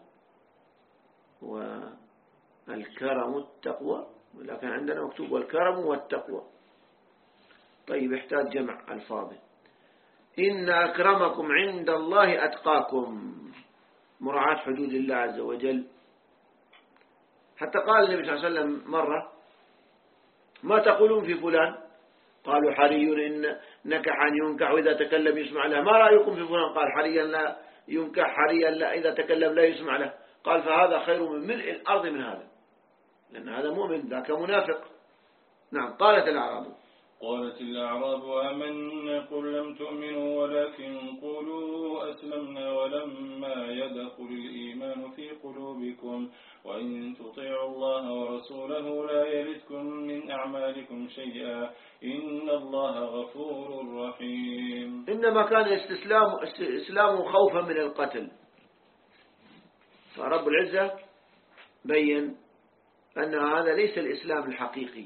والكرم التقوى، ولكن عندنا مكتوب والكرم والتقوى. طيب يحتاج جمع ألفاظه. إن أكرمكم عند الله أتقاكم، مراعاة حدود الله عز وجل. حتى قال النبي صلى الله عليه وسلم مرة ما تقولون في فلان؟ قالوا حري إن نكح أن ينكح وإذا تكلم يسمع له. ما رأيكم في فلان؟ قال حريا لا ينكح، حريا لا إذا تكلم لا يسمع له. قال فهذا خير من ملء الأرض من هذا، لأن هذا مؤمن ذاك منافق. نعم. قالت الأعراب قالت الأعراب آمنا قل لم تؤمنوا ولكن قولوا أسلمنا ولما يدخل الإيمان في قلوبكم وإن تطيعوا الله ورسوله منهم شيئا إن الله غفور رحيم. إنما كان استسلام استسلام خوفا من القتل، فرب العزة بين أن هذا ليس الإسلام الحقيقي.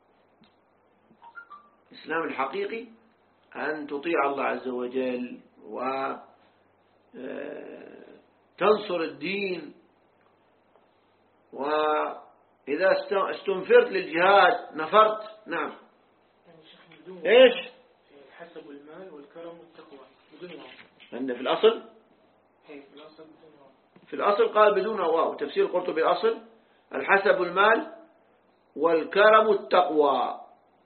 الإسلام الحقيقي أن تطيع الله عز وجل وتنصر الدين، وإذا استنفرت للجهاد نفرت. نعم. إيش؟ حسب المال والكرم والتقوى بدون واو. عند في الأصل في الأصل بدون واو. في الأصل قال بدون واو. تفسير القرطبي الأصل الحسب المال والكرم التقوى.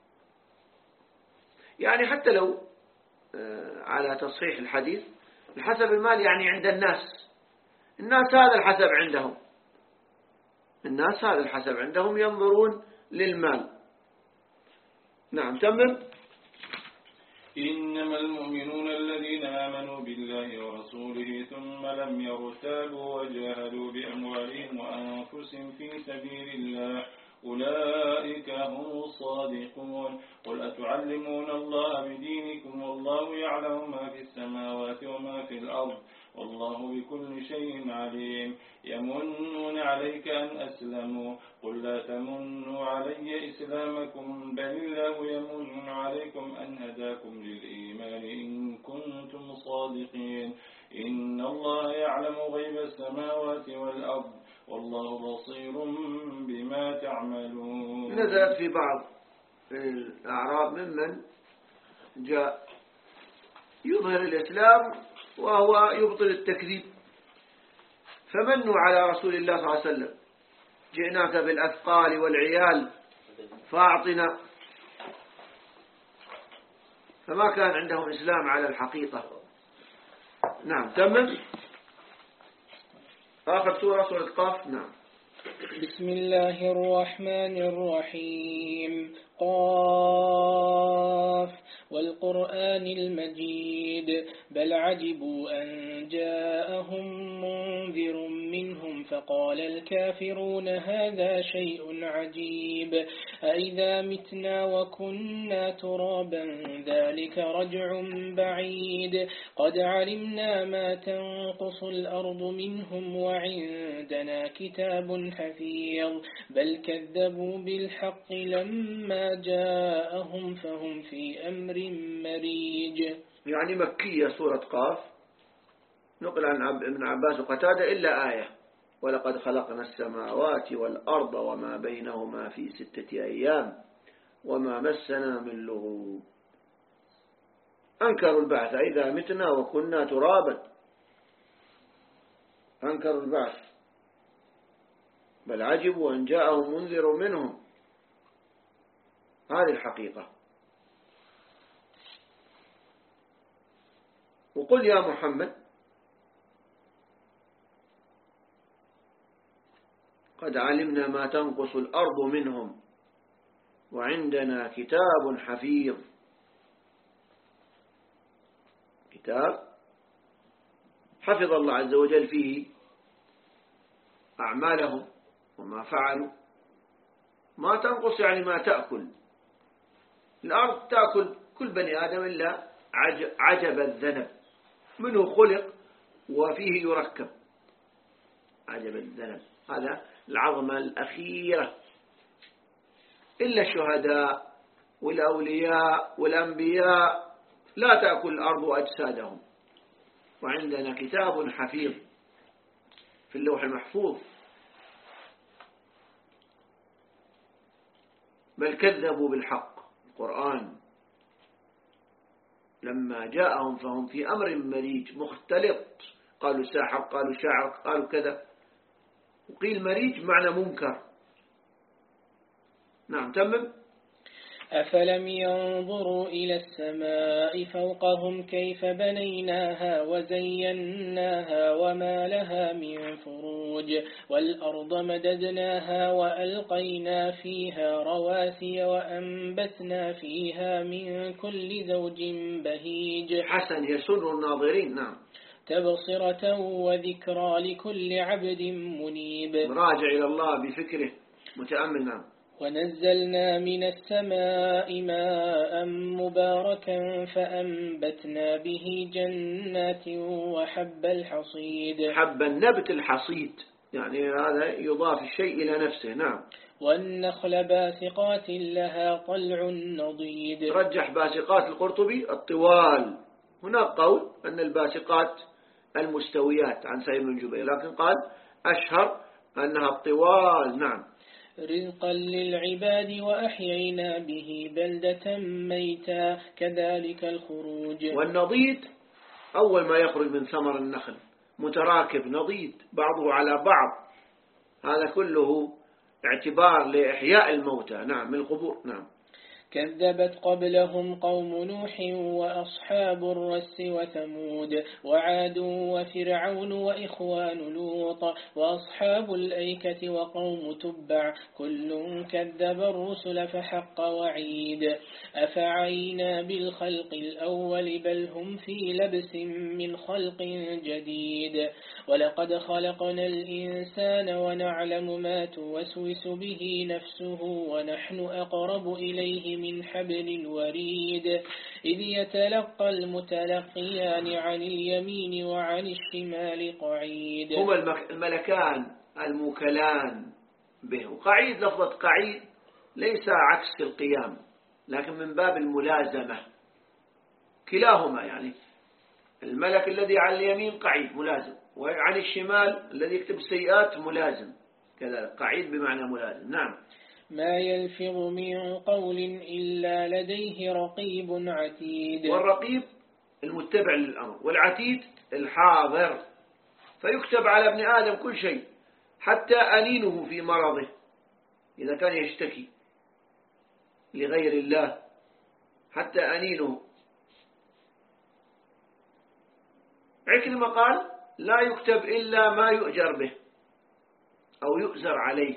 يعني حتى لو على تصحيح الحديث الحسب المال يعني عند الناس، الناس هذا الحسب عندهم، الناس هذا الحسب عندهم ينظرون للمال. نعم تمم. إنما المؤمنون الذين آمنوا بالله ورسوله ثم لم يرتابوا وجاهدوا بأموالهم وأنفسهم في سبيل الله أولئك هم الصادقون. قل أتعلمون الله بدينكم والله يعلم ما في السماوات وما في الأرض والله بكل شيء عليم. يمنون عليك أن أسلموا قل لا تمنوا علي إسلامكم بل الله يمن عليكم أن هداكم للإيمان إن كنتم صادقين. إن الله يعلم غيب السماوات والأرض والله بصير بما تعملون. نزلت في بعض الأعراب ممن جاء يظهر الإسلام وهو يبطل التكذيب، فمنوا على رسول الله صلى الله عليه وسلم جئناك بالأثقال والعيال فأعطنا، فما كان عندهم إسلام على الحقيقة. نعم تمم. آخر سورة سورة قاف. نعم. بسم الله الرحمن الرحيم. قاف والقرآن المجيد بل عجبوا أن جاءهم منذر منهم فقال الكافرون هذا شيء عجيب أئذا متنا وكنا ترابا ذلك رجع بعيد قد علمنا ما تنقص الأرض منهم وعندنا كتاب حفيظ بل كذبوا بالحق لما جاءهم فهم في أمر مريج. يعني مكية سورة قاف، نقل عن ابن عباس وقتادة إلا آية ولقد خلقنا السماوات والأرض وما بينهما في ستة أيام وما مسنا من لغوب. أنكروا البعث إذا متنا وكنا ترابا، أنكروا البعث بل عجبوا أن جاءهم منذر منهم. هذه الحقيقة. وقل يا محمد قد علمنا ما تنقص الأرض منهم وعندنا كتاب حفيظ. كتاب حفظ الله عز وجل فيه أعمالهم وما فعلوا. ما تنقص يعني ما تأكل الأرض، تأكل كل بني آدم إلا عجب الذنب، منه خلق وفيه يركب. عجب الذنب هذا العظمة الأخيرة، إلا الشهداء والأولياء والأنبياء لا تأكل الأرض أجسادهم. وعندنا كتاب حفيظ في اللوح المحفوظ. بل كذبوا بالحق القرآن لما جاءهم فهم في أمر مريج مختلط. قالوا ساحر، قالوا شاعر، قالوا كذا، وقيل مريج معنى منكر. نعم تمم. أفلم ينظروا إلى السماء فوقهم كيف بنيناها وزيناها وما لها من فروج والأرض مددناها وألقينا فيها رواسي وأنبتنا فيها من كل زوج بهيج حسن يسر الناظرين. نعم. تبصرة وذكرى لكل عبد منيب راجع إلى الله بفكره متأمل. نعم. ونزلنا من السماء ماء مباركا فأنبتنا به جنات وحب الحصيد. حب النبت الحصيد يعني هذا يضاف الشيء إلى نفسه. نعم. والنخل باسقات لها طلع نضيد. رجح باسقات القرطبي الطوال. هناك قول أن الباسقات المستويات عن سعيد بن جبير، لكن قال أشهر أنها الطوال. نعم. رزقا للعباد وأحيينا به بلدة ميتا كذلك الخروج. والنضيد أول ما يخرج من ثمر النخل متراكب نضيد بعضه على بعض، هذا كله اعتبار لإحياء الموتى. نعم، من القبور. نعم. كذبت قبلهم قوم نوح وأصحاب الرس وثمود وعاد وفرعون وإخوان لوط وأصحاب الأيكة وقوم تبع كل كذب الرسل فحق وعيد. أفعينا بالخلق الأول بل هم في لبس من خلق جديد. ولقد خلقنا الإنسان ونعلم ما توسوس به نفسه ونحن أقرب إليه من حبل الوريد إذ يتلقى المتلقيان عن اليمين وعن الشمال قعيد. هما الملكان الموكلان به. قعيد لفظة قعيد ليس عكس القيام، لكن من باب الملازمة كلاهما، يعني الملك الذي على اليمين قعيد ملازم، وعن الشمال الذي يكتب السيئات ملازم كذلك، قعيد بمعنى ملازم. نعم. ما يلفظ من قول إلا لديه رقيب عتيد. والرقيب المتبع للأمر، والعتيد الحاضر، فيكتب على ابن آدم كل شيء حتى أنينه في مرضه إذا كان يشتكي لغير الله، حتى أنينه. عكرمة قال لا يكتب إلا ما يؤجر به أو يؤزر عليه.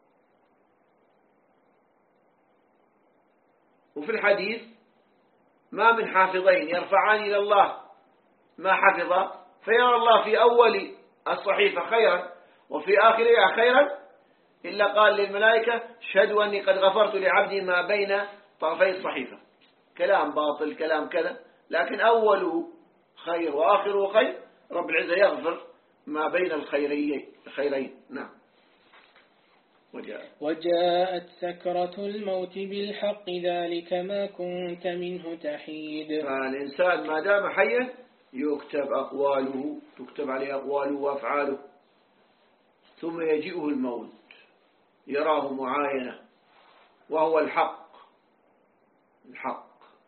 وفي الحديث ما من حافظين يرفعان إلى الله ما حفظ فيرى الله في أول الصحيفة خيرا وفي آخرها خيرا إلا قال للملائكة اشهدوا أني قد غفرت لعبدي ما بين طرفي الصحيفة. كلام باطل، كلام كذا، لكن أوله خير وآخره خير. رب العزة يغفر ما بين الخيرين الخيرين. نعم. وجاءت. وجاءت سكرة الموت بالحق ذلك ما كنت منه تحيد. فالإنسان ما دام حيا يكتب أقواله، تكتب عليه أقواله وأفعاله، ثم يجيئه الموت يراه معاينة وهو الحق. الحق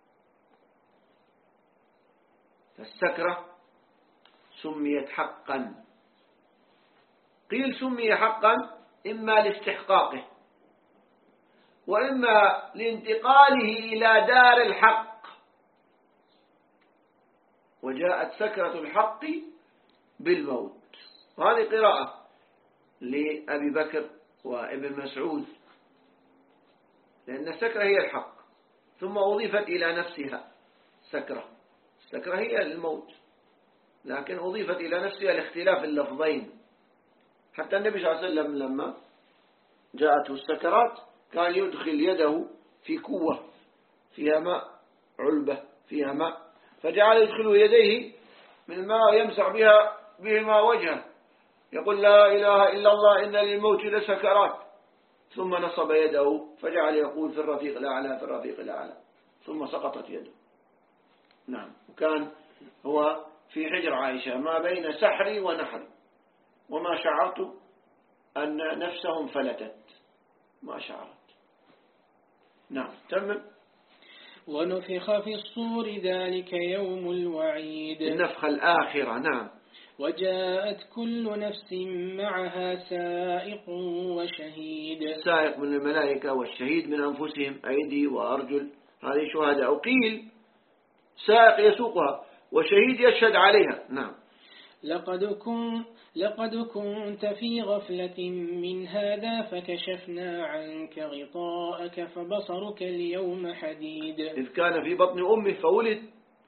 فالسكرة سميت حقا. قيل سمي حقا إما لاستحقاقه وإما لانتقاله إلى دار الحق. وجاءت سكرة الحق بالموت. وهذه قراءة لأبي بكر وابن مسعود، لأن السكرة هي الحق ثم أضيفت إلى نفسها سكرة. السكرة هي الموت لكن أضيفت إلى نفسها لاختلاف اللفظين. حتى النبي صلى الله عليه وسلم لما جاءته السكرات كان يدخل يده في كوة فيها ماء، علبة فيها ماء، فجعل يدخل يديه من الماء ويمسح بها بهما وجهه يقول لا إله إلا الله إن للموت لسكرات، ثم نصب يده فجعل يقول في الرفيق الأعلى في الرفيق الأعلى، ثم سقطت يده. نعم. وكان هو في حجر عائشة ما بين سحري ونحري وما شعرت أن نفسهم فلتت، ما شعرت. نعم. تمام. ونفخ في الصور ذلك يوم الوعيد. النفخة الآخرة. نعم. وجاءت كل نفس معها سائق وشهيد. سائق من الملائكة والشهيد من أنفسهم، أيدي وأرجل، هذه شهداء. وقيل سائق يسوقها وشهيد يشهد عليها. نعم. لقد كنت لقد كنت في غفلة من هذا فكشفنا عنك غطاءك فبصرك اليوم حديد. إذ كان في بطن أمه فولد،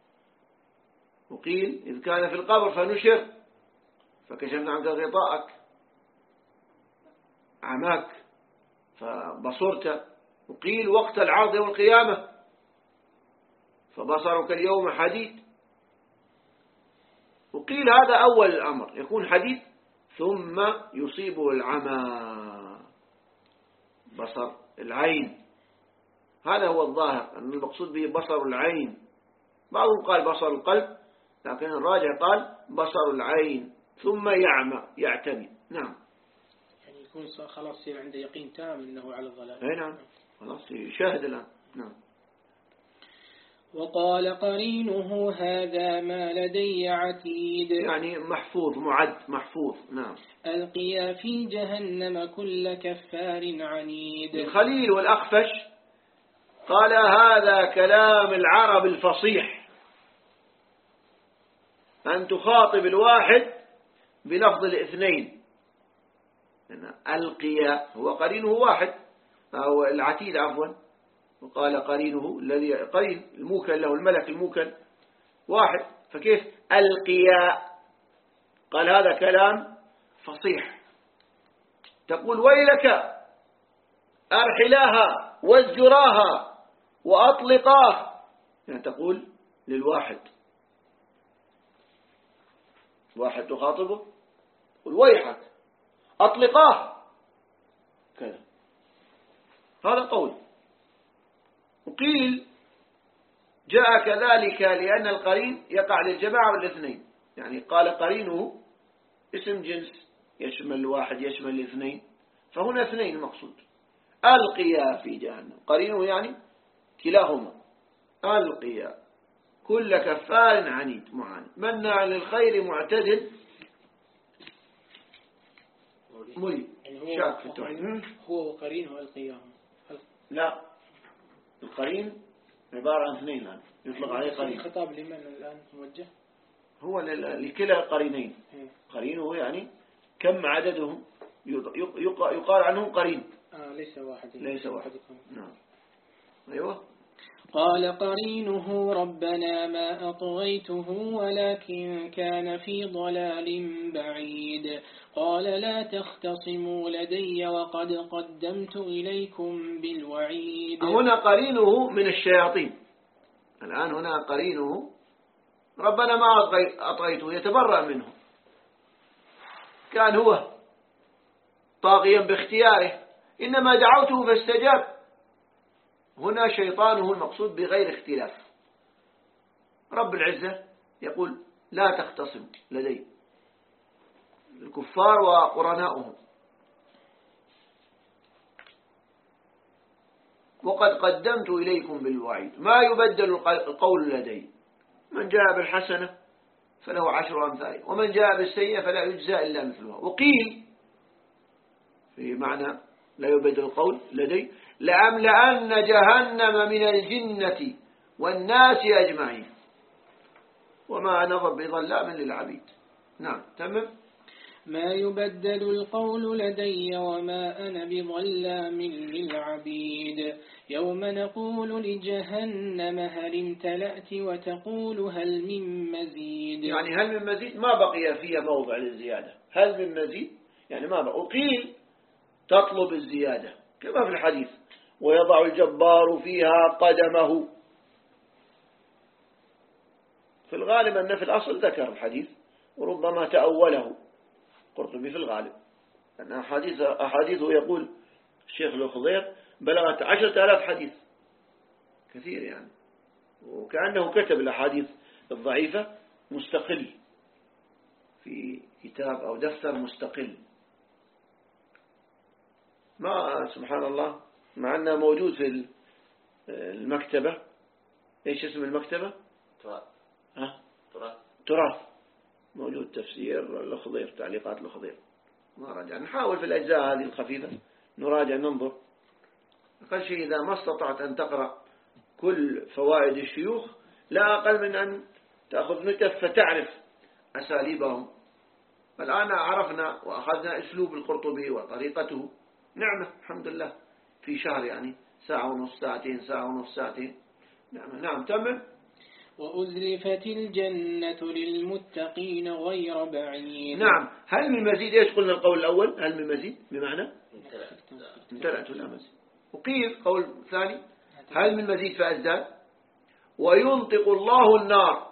وقيل إذ كان في القبر فنشر فكشفنا عنك غطاءك، عماك فبصرت. وقيل وقت العرض يوم القيامة فبصرك اليوم حديد. وقيل هذا أول الأمر يكون حديد ثم يصيبه العمى بصر العين. هذا هو الظاهر أن المقصود به بصر العين. بعضهم قال بصر القلب لكن الراجع قال بصر العين ثم يعمى يعتمي. نعم يعني يكون خلاص يصير عنده يقين تام أنه على الضلال. أي نعم خلاص يشاهد الآن. نعم. وقال قرينه هذا ما لدي عتيد يعني محفوظ معد محفوظ. نعم. ألقيا في جهنم كل كفار عنيد. الخليل والأخفش قال هذا كلام العرب الفصيح أن تخاطب الواحد بلفظ الاثنين. ألقيا هو قرينه واحد أو العتيد عفوا. وقال قرينه الذي قرين الموكل له الملك الموكل واحد. فكيف ألقيا؟ قال هذا كلام فصيح. تقول ويلك أرحلاها وازجراها وأطلقاه. يعني تقول للواحد واحد تخاطبه تقول ويحك أطلقاه كذا. هذا قول. وقيل جاء كذلك لأن القرين يقع للجماعة والاثنين. يعني قال قرينه اسم جنس يشمل الواحد يشمل الاثنين فهنا اثنين المقصود. ألقيا في جهنم قرينه يعني كلاهما. ألقيا كل كفار عنيد معاند مناع للخير معتدل مريب. يعني شاك في التوحيد. هو وقرينه ألقياهم. لا القرين عبارة عن اثنين الآن يطلق عليه قرين. الخطاب لمن الآن موجه؟ هو لكلا القرينين. قرينه يعني كم عددهم يقال عنهم قرين. آه ليس واحد. ليس واحد. نعم. أيوة. قال قرينه ربنا ما أطغيته ولكن كان في ضلال بعيد. قال لا تختصموا لدي وقد قدمت إليكم بالوعيد. هنا قرينه من الشياطين. الآن هنا قرينه ربنا ما أطغيته يتبرأ منه. كان هو طاغيا باختياره إنما دعوته فاستجاب. هنا شيطانه المقصود بغير اختلاف. رب العزة يقول لا تختصم لدي الكفار وقرناؤهم وقد قدمت إليكم بالوعيد ما يبدل القول لدي. من جاء بالحسنة فله عشر أمثاله ومن جاء بالسيئة فلا يجزى إلا مثلها. وقيل في معنى لا يبدل القول لدي لأملأن جهنم من الجنة والناس أجمعين وما أنا بظلام للعبيد. نعم تمام. ما يبدل القول لدي وما أنا بظلام للعبيد. يوم نقول لجهنم هل امتلأت وتقول هل من مزيد. يعني هل من مزيد ما بقي فيها موضع للزيادة. هل من مزيد يعني ما بقى. وقيل تطلب الزيادة كما في الحديث ويضع الجبار فيها قدمه. في الغالب أن في الأصل ذكر الحديث وربما تأوله قرطبي في الغالب أن أحاديث أحاديثه يقول الشيخ الخضير بلغت عشرة آلاف حديث كثير يعني. وكأنه كتب الأحاديث الضعيفة مستقل في كتاب أو دفتر مستقل. ما سبحان الله مع أنه موجود في المكتبة. إيش اسم المكتبة؟ تراث. ها؟ تراث. تراث موجود تفسير الخضير تعليقات الخضير. ما راجع نحاول في الأجزاء هذه الخفيفة نراجع ننظر. أقل شيء إذا ما استطعت أن تقرأ كل فوائد الشيوخ لا أقل من أن تأخذ نكف فتعرف أساليبهم. الآن عرفنا وأخذنا أسلوب القرطبي وطريقته نعمة الحمد لله في شهر يعني ساعة ونص ساعتين ساعة ونص ساعتين. نعم نعم تمام. وأزلفت الجنة للمتقين غير بعيد. نعم. هل من مزيد؟ إيش قلنا القول الأول؟ هل من مزيد بمعنى امتلأت لا مزيد. وقيل قول ثاني هل من مزيد فأزداد. وينطق الله النار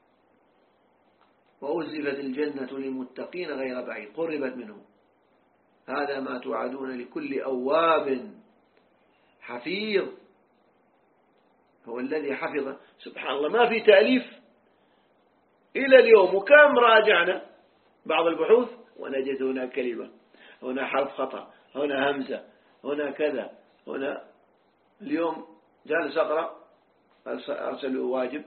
وأزلفت الجنة للمتقين غير بعيد قربت منه هذا ما توعدون لكل أواب حفيظ. هو الذي حفظ سبحان الله ما في تأليف إلى اليوم. وكم راجعنا بعض البحوث ونجد هنا كلمة هنا حرف خطأ هنا همزة هنا كذا هنا. اليوم جالس أقرأ أرسلوا واجب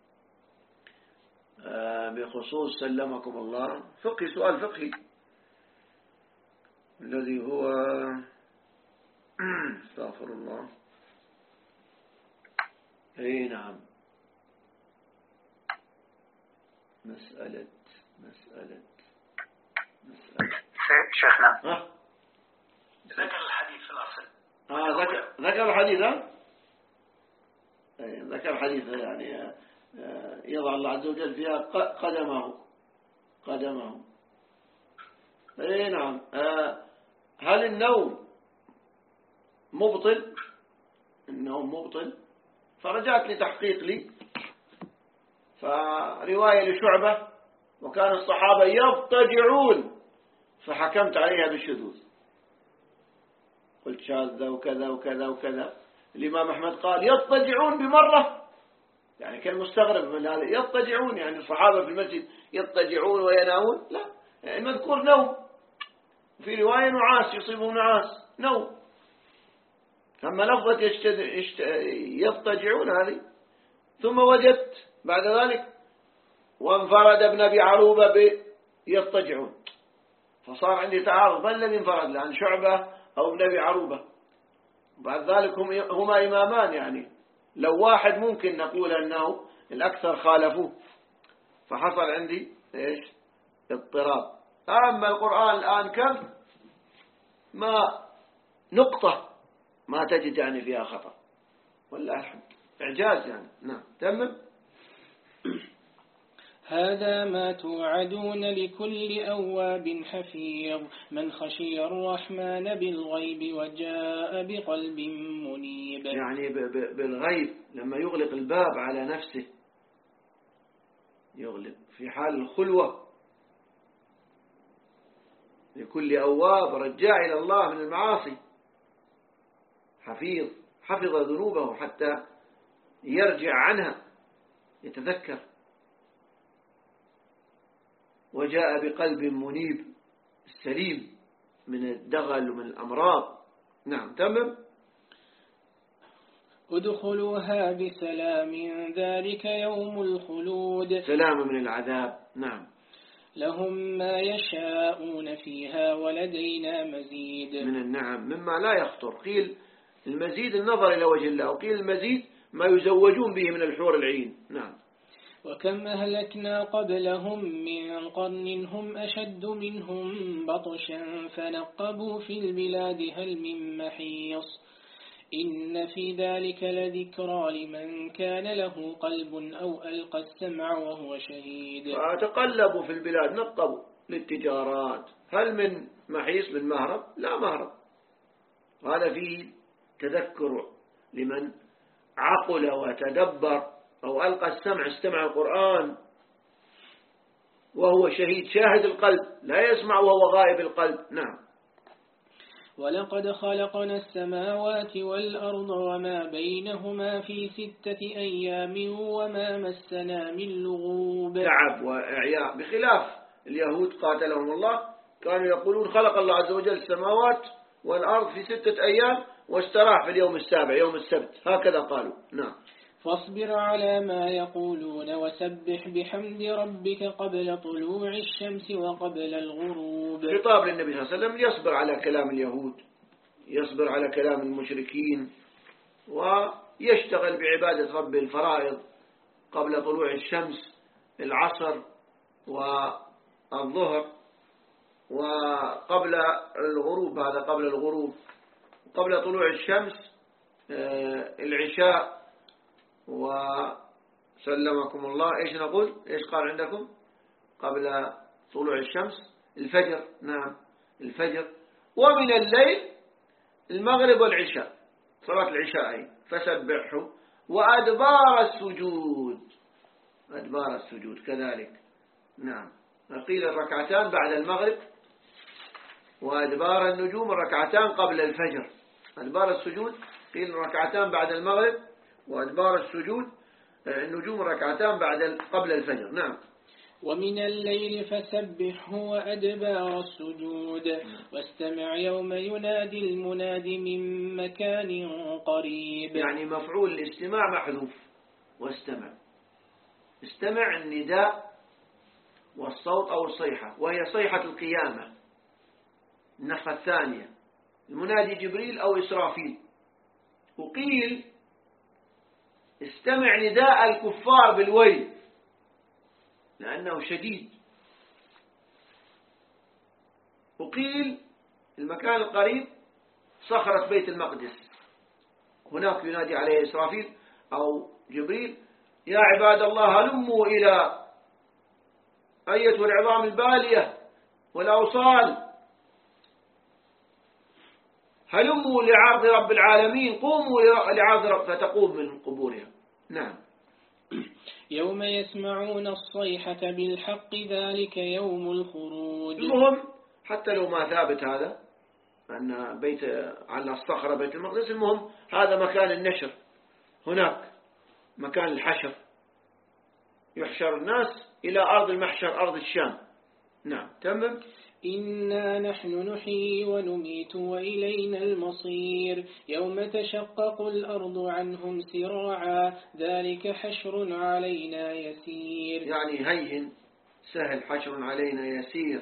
بخصوص سلمكم الله فقهي سؤال فقهي الذي هو استغفر الله اي نعم مسألة مسألة مسألة شيخنا ها ذكر الحديث في الأصل آه ذكر ذكر الحديث ها ذكر الحديث يعني يضع الله عز وجل فيها قدمه قدمه اي نعم. هل النوم مبطل؟ النوم مبطل. فرجعت لتحقيق لي فرواية لشعبة وكان الصحابة يضطجعون فحكمت عليها بالشذوذ قلت شاذة وكذا وكذا وكذا. الإمام أحمد قال يضطجعون بمرة يعني كان مستغرب من هذا يضطجعون يعني الصحابة في المسجد يضطجعون وينامون لا يعني مذكور نوم. في رواية نعاس يصيبهم نعاس نوم. أما لفظة يشتد... يشت... يضطجعون هذه. ثم وجدت بعد ذلك وانفرد ابن أبي عروبة بيضطجعون فصار عندي تعارض من الذي انفرد لأن شعبة أو ابن أبي عروبة. بعد ذلك هم... هما إمامان يعني لو واحد ممكن نقول أنه الأكثر خالفوه فحصل عندي إيش اضطراب. أما القرآن الآن كم ما نقطة ما تجد يعني فيها خطأ والله الحمد إعجاز يعني. نعم تمام. هذا ما توعدون لكل أواب حفيظ من خشي الرحمن بالغيب وجاء بقلب منيب. يعني بالغيب لما يغلق الباب على نفسه يغلق في حال الخلوة لكل أواب رجاع إلى الله من المعاصي حفيظ حفظ ذنوبه حتى يرجع عنها يتذكر. وجاء بقلب منيب سليم من الدغل ومن الأمراض. نعم تمام. ادخلوها بسلام ذلك يوم الخلود سلام من العذاب. نعم. لهم ما يشاءون فيها ولدينا مزيد. من النعم مما لا يخطر. قيل المزيد النظر إلى وجه الله وقيل المزيد ما يزوجون به من الحور العين. نعم. وكم أهلكنا قبلهم من قرن هم أشد منهم بطشا فنقبوا في البلاد هل من محيص إن في ذلك لذكرى لمن كان له قلب أو ألقى السمع وهو شهيد. فتقلبوا في البلاد نقبوا للتجارات هل من محيص من مهرب لا مهرب. هذا فيه تذكر لمن عقل وتدبر أو ألقى السمع استمع القرآن وهو شهيد شاهد القلب لا يسمع وهو غائب القلب. نعم. ولقد خلقنا السماوات والأرض وما بينهما في ستة أيام وما مسنا من لغوب. تعب وإعياء بخلاف اليهود قاتلهم الله كانوا يقولون خلق الله عز وجل السماوات والأرض في ستة أيام واستراح في اليوم السابع يوم السبت هكذا قالوا. نعم. فاصبر على ما يقولون وسبح بحمد ربك قبل طلوع الشمس وقبل الغروب. خطاب للنبي صلى الله عليه وسلم يصبر على كلام اليهود يصبر على كلام المشركين ويشتغل بعبادة رب الفرائض قبل طلوع الشمس العصر والظهر وقبل الغروب هذا قبل الغروب قبل طلوع الشمس العشاء وسلمكم الله إيش نقول إيش قال عندكم قبل طلوع الشمس الفجر. نعم الفجر ومن الليل المغرب والعشاء صلاة العشاء فسبحه وأدبار السجود أدبار السجود كذلك. نعم قيل الركعتان بعد المغرب، وأدبار النجوم الركعتان قبل الفجر. أدبار السجود قيل ركعتان بعد المغرب، وأدبار السجود النجوم ركعتان بعد قبل الفجر. نعم. ومن الليل فسبحه وأدبار السجود واستمع يوم ينادي المناد من مكان قريب. يعني مفعول الاستماع محذوف، واستمع استمع النداء والصوت أو الصيحة، وهي صيحة القيامة النفخة الثانية، المنادي جبريل أو إسرافيل. وقيل استمع نداء الكفار بالويل لأنه شديد. وقيل المكان القريب صخرة بيت المقدس، هناك ينادي عليه إسرافيل أو جبريل: يا عباد الله هلموا إلى أية العظام البالية والأوصال، هلموا لعرض رب العالمين، قوموا لعرض رب، فتقوم من قبورها. نعم. يوم يسمعون الصيحة بالحق ذلك يوم الخروج. المهم حتى لو ما ثابت هذا أن بيت على الصخرة بيت المقدس، المهم هذا مكان النشر، هناك مكان الحشر، يحشر الناس إلى أرض المحشر أرض الشام. نعم تمام. إنا نحن نحيي ونميت وإلينا المصير يوم تشقق الأرض عنهم سراعا ذلك حشر علينا يسير. يعني هين سهل، حشر علينا يسير،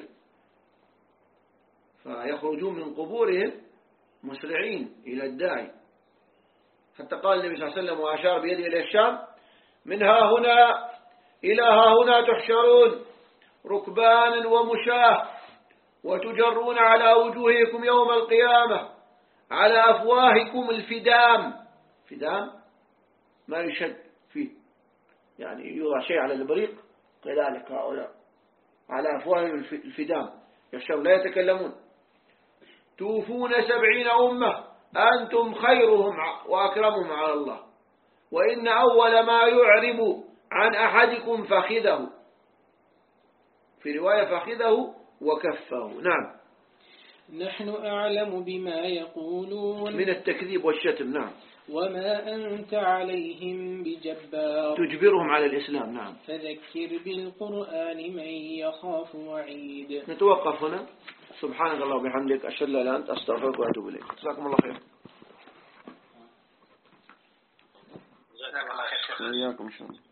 فيخرجون من قبورهم مسرعين إلى الداعي. حتى قال النبي صلى الله عليه وسلم وأشار بيده إلى الشام: من ها هنا إلى ها هنا تحشرون ركبانا ومشاه، وتجرون على وجوهكم يوم القيامة، على أفواهكم الفدام. فدام ما يشد فيه، يعني يوضع شيء على البريق، كذلك هؤلاء على أفواههم الفدام يحشرون لا يتكلمون. توفون سبعين أمة أنتم خيرهم وأكرمهم على الله، وإن أول ما يعرب عن أحدكم فخذه، في رواية فخذه وكفه. نعم. نحن أعلم بما يقولون من التكذيب والشتم. نعم. وما أنت عليهم بجبار، تجبرهم على الإسلام. نعم. فذكر بالقرآن من يخاف وعيد. نتوقف هنا. سبحانك الله وبحمدك، أشهد أن لا إله إلا أنت، أستغفرك وأتوب إليك. جزاكم الله خير. جزاك الله خير. وإياكم إن شاء الله.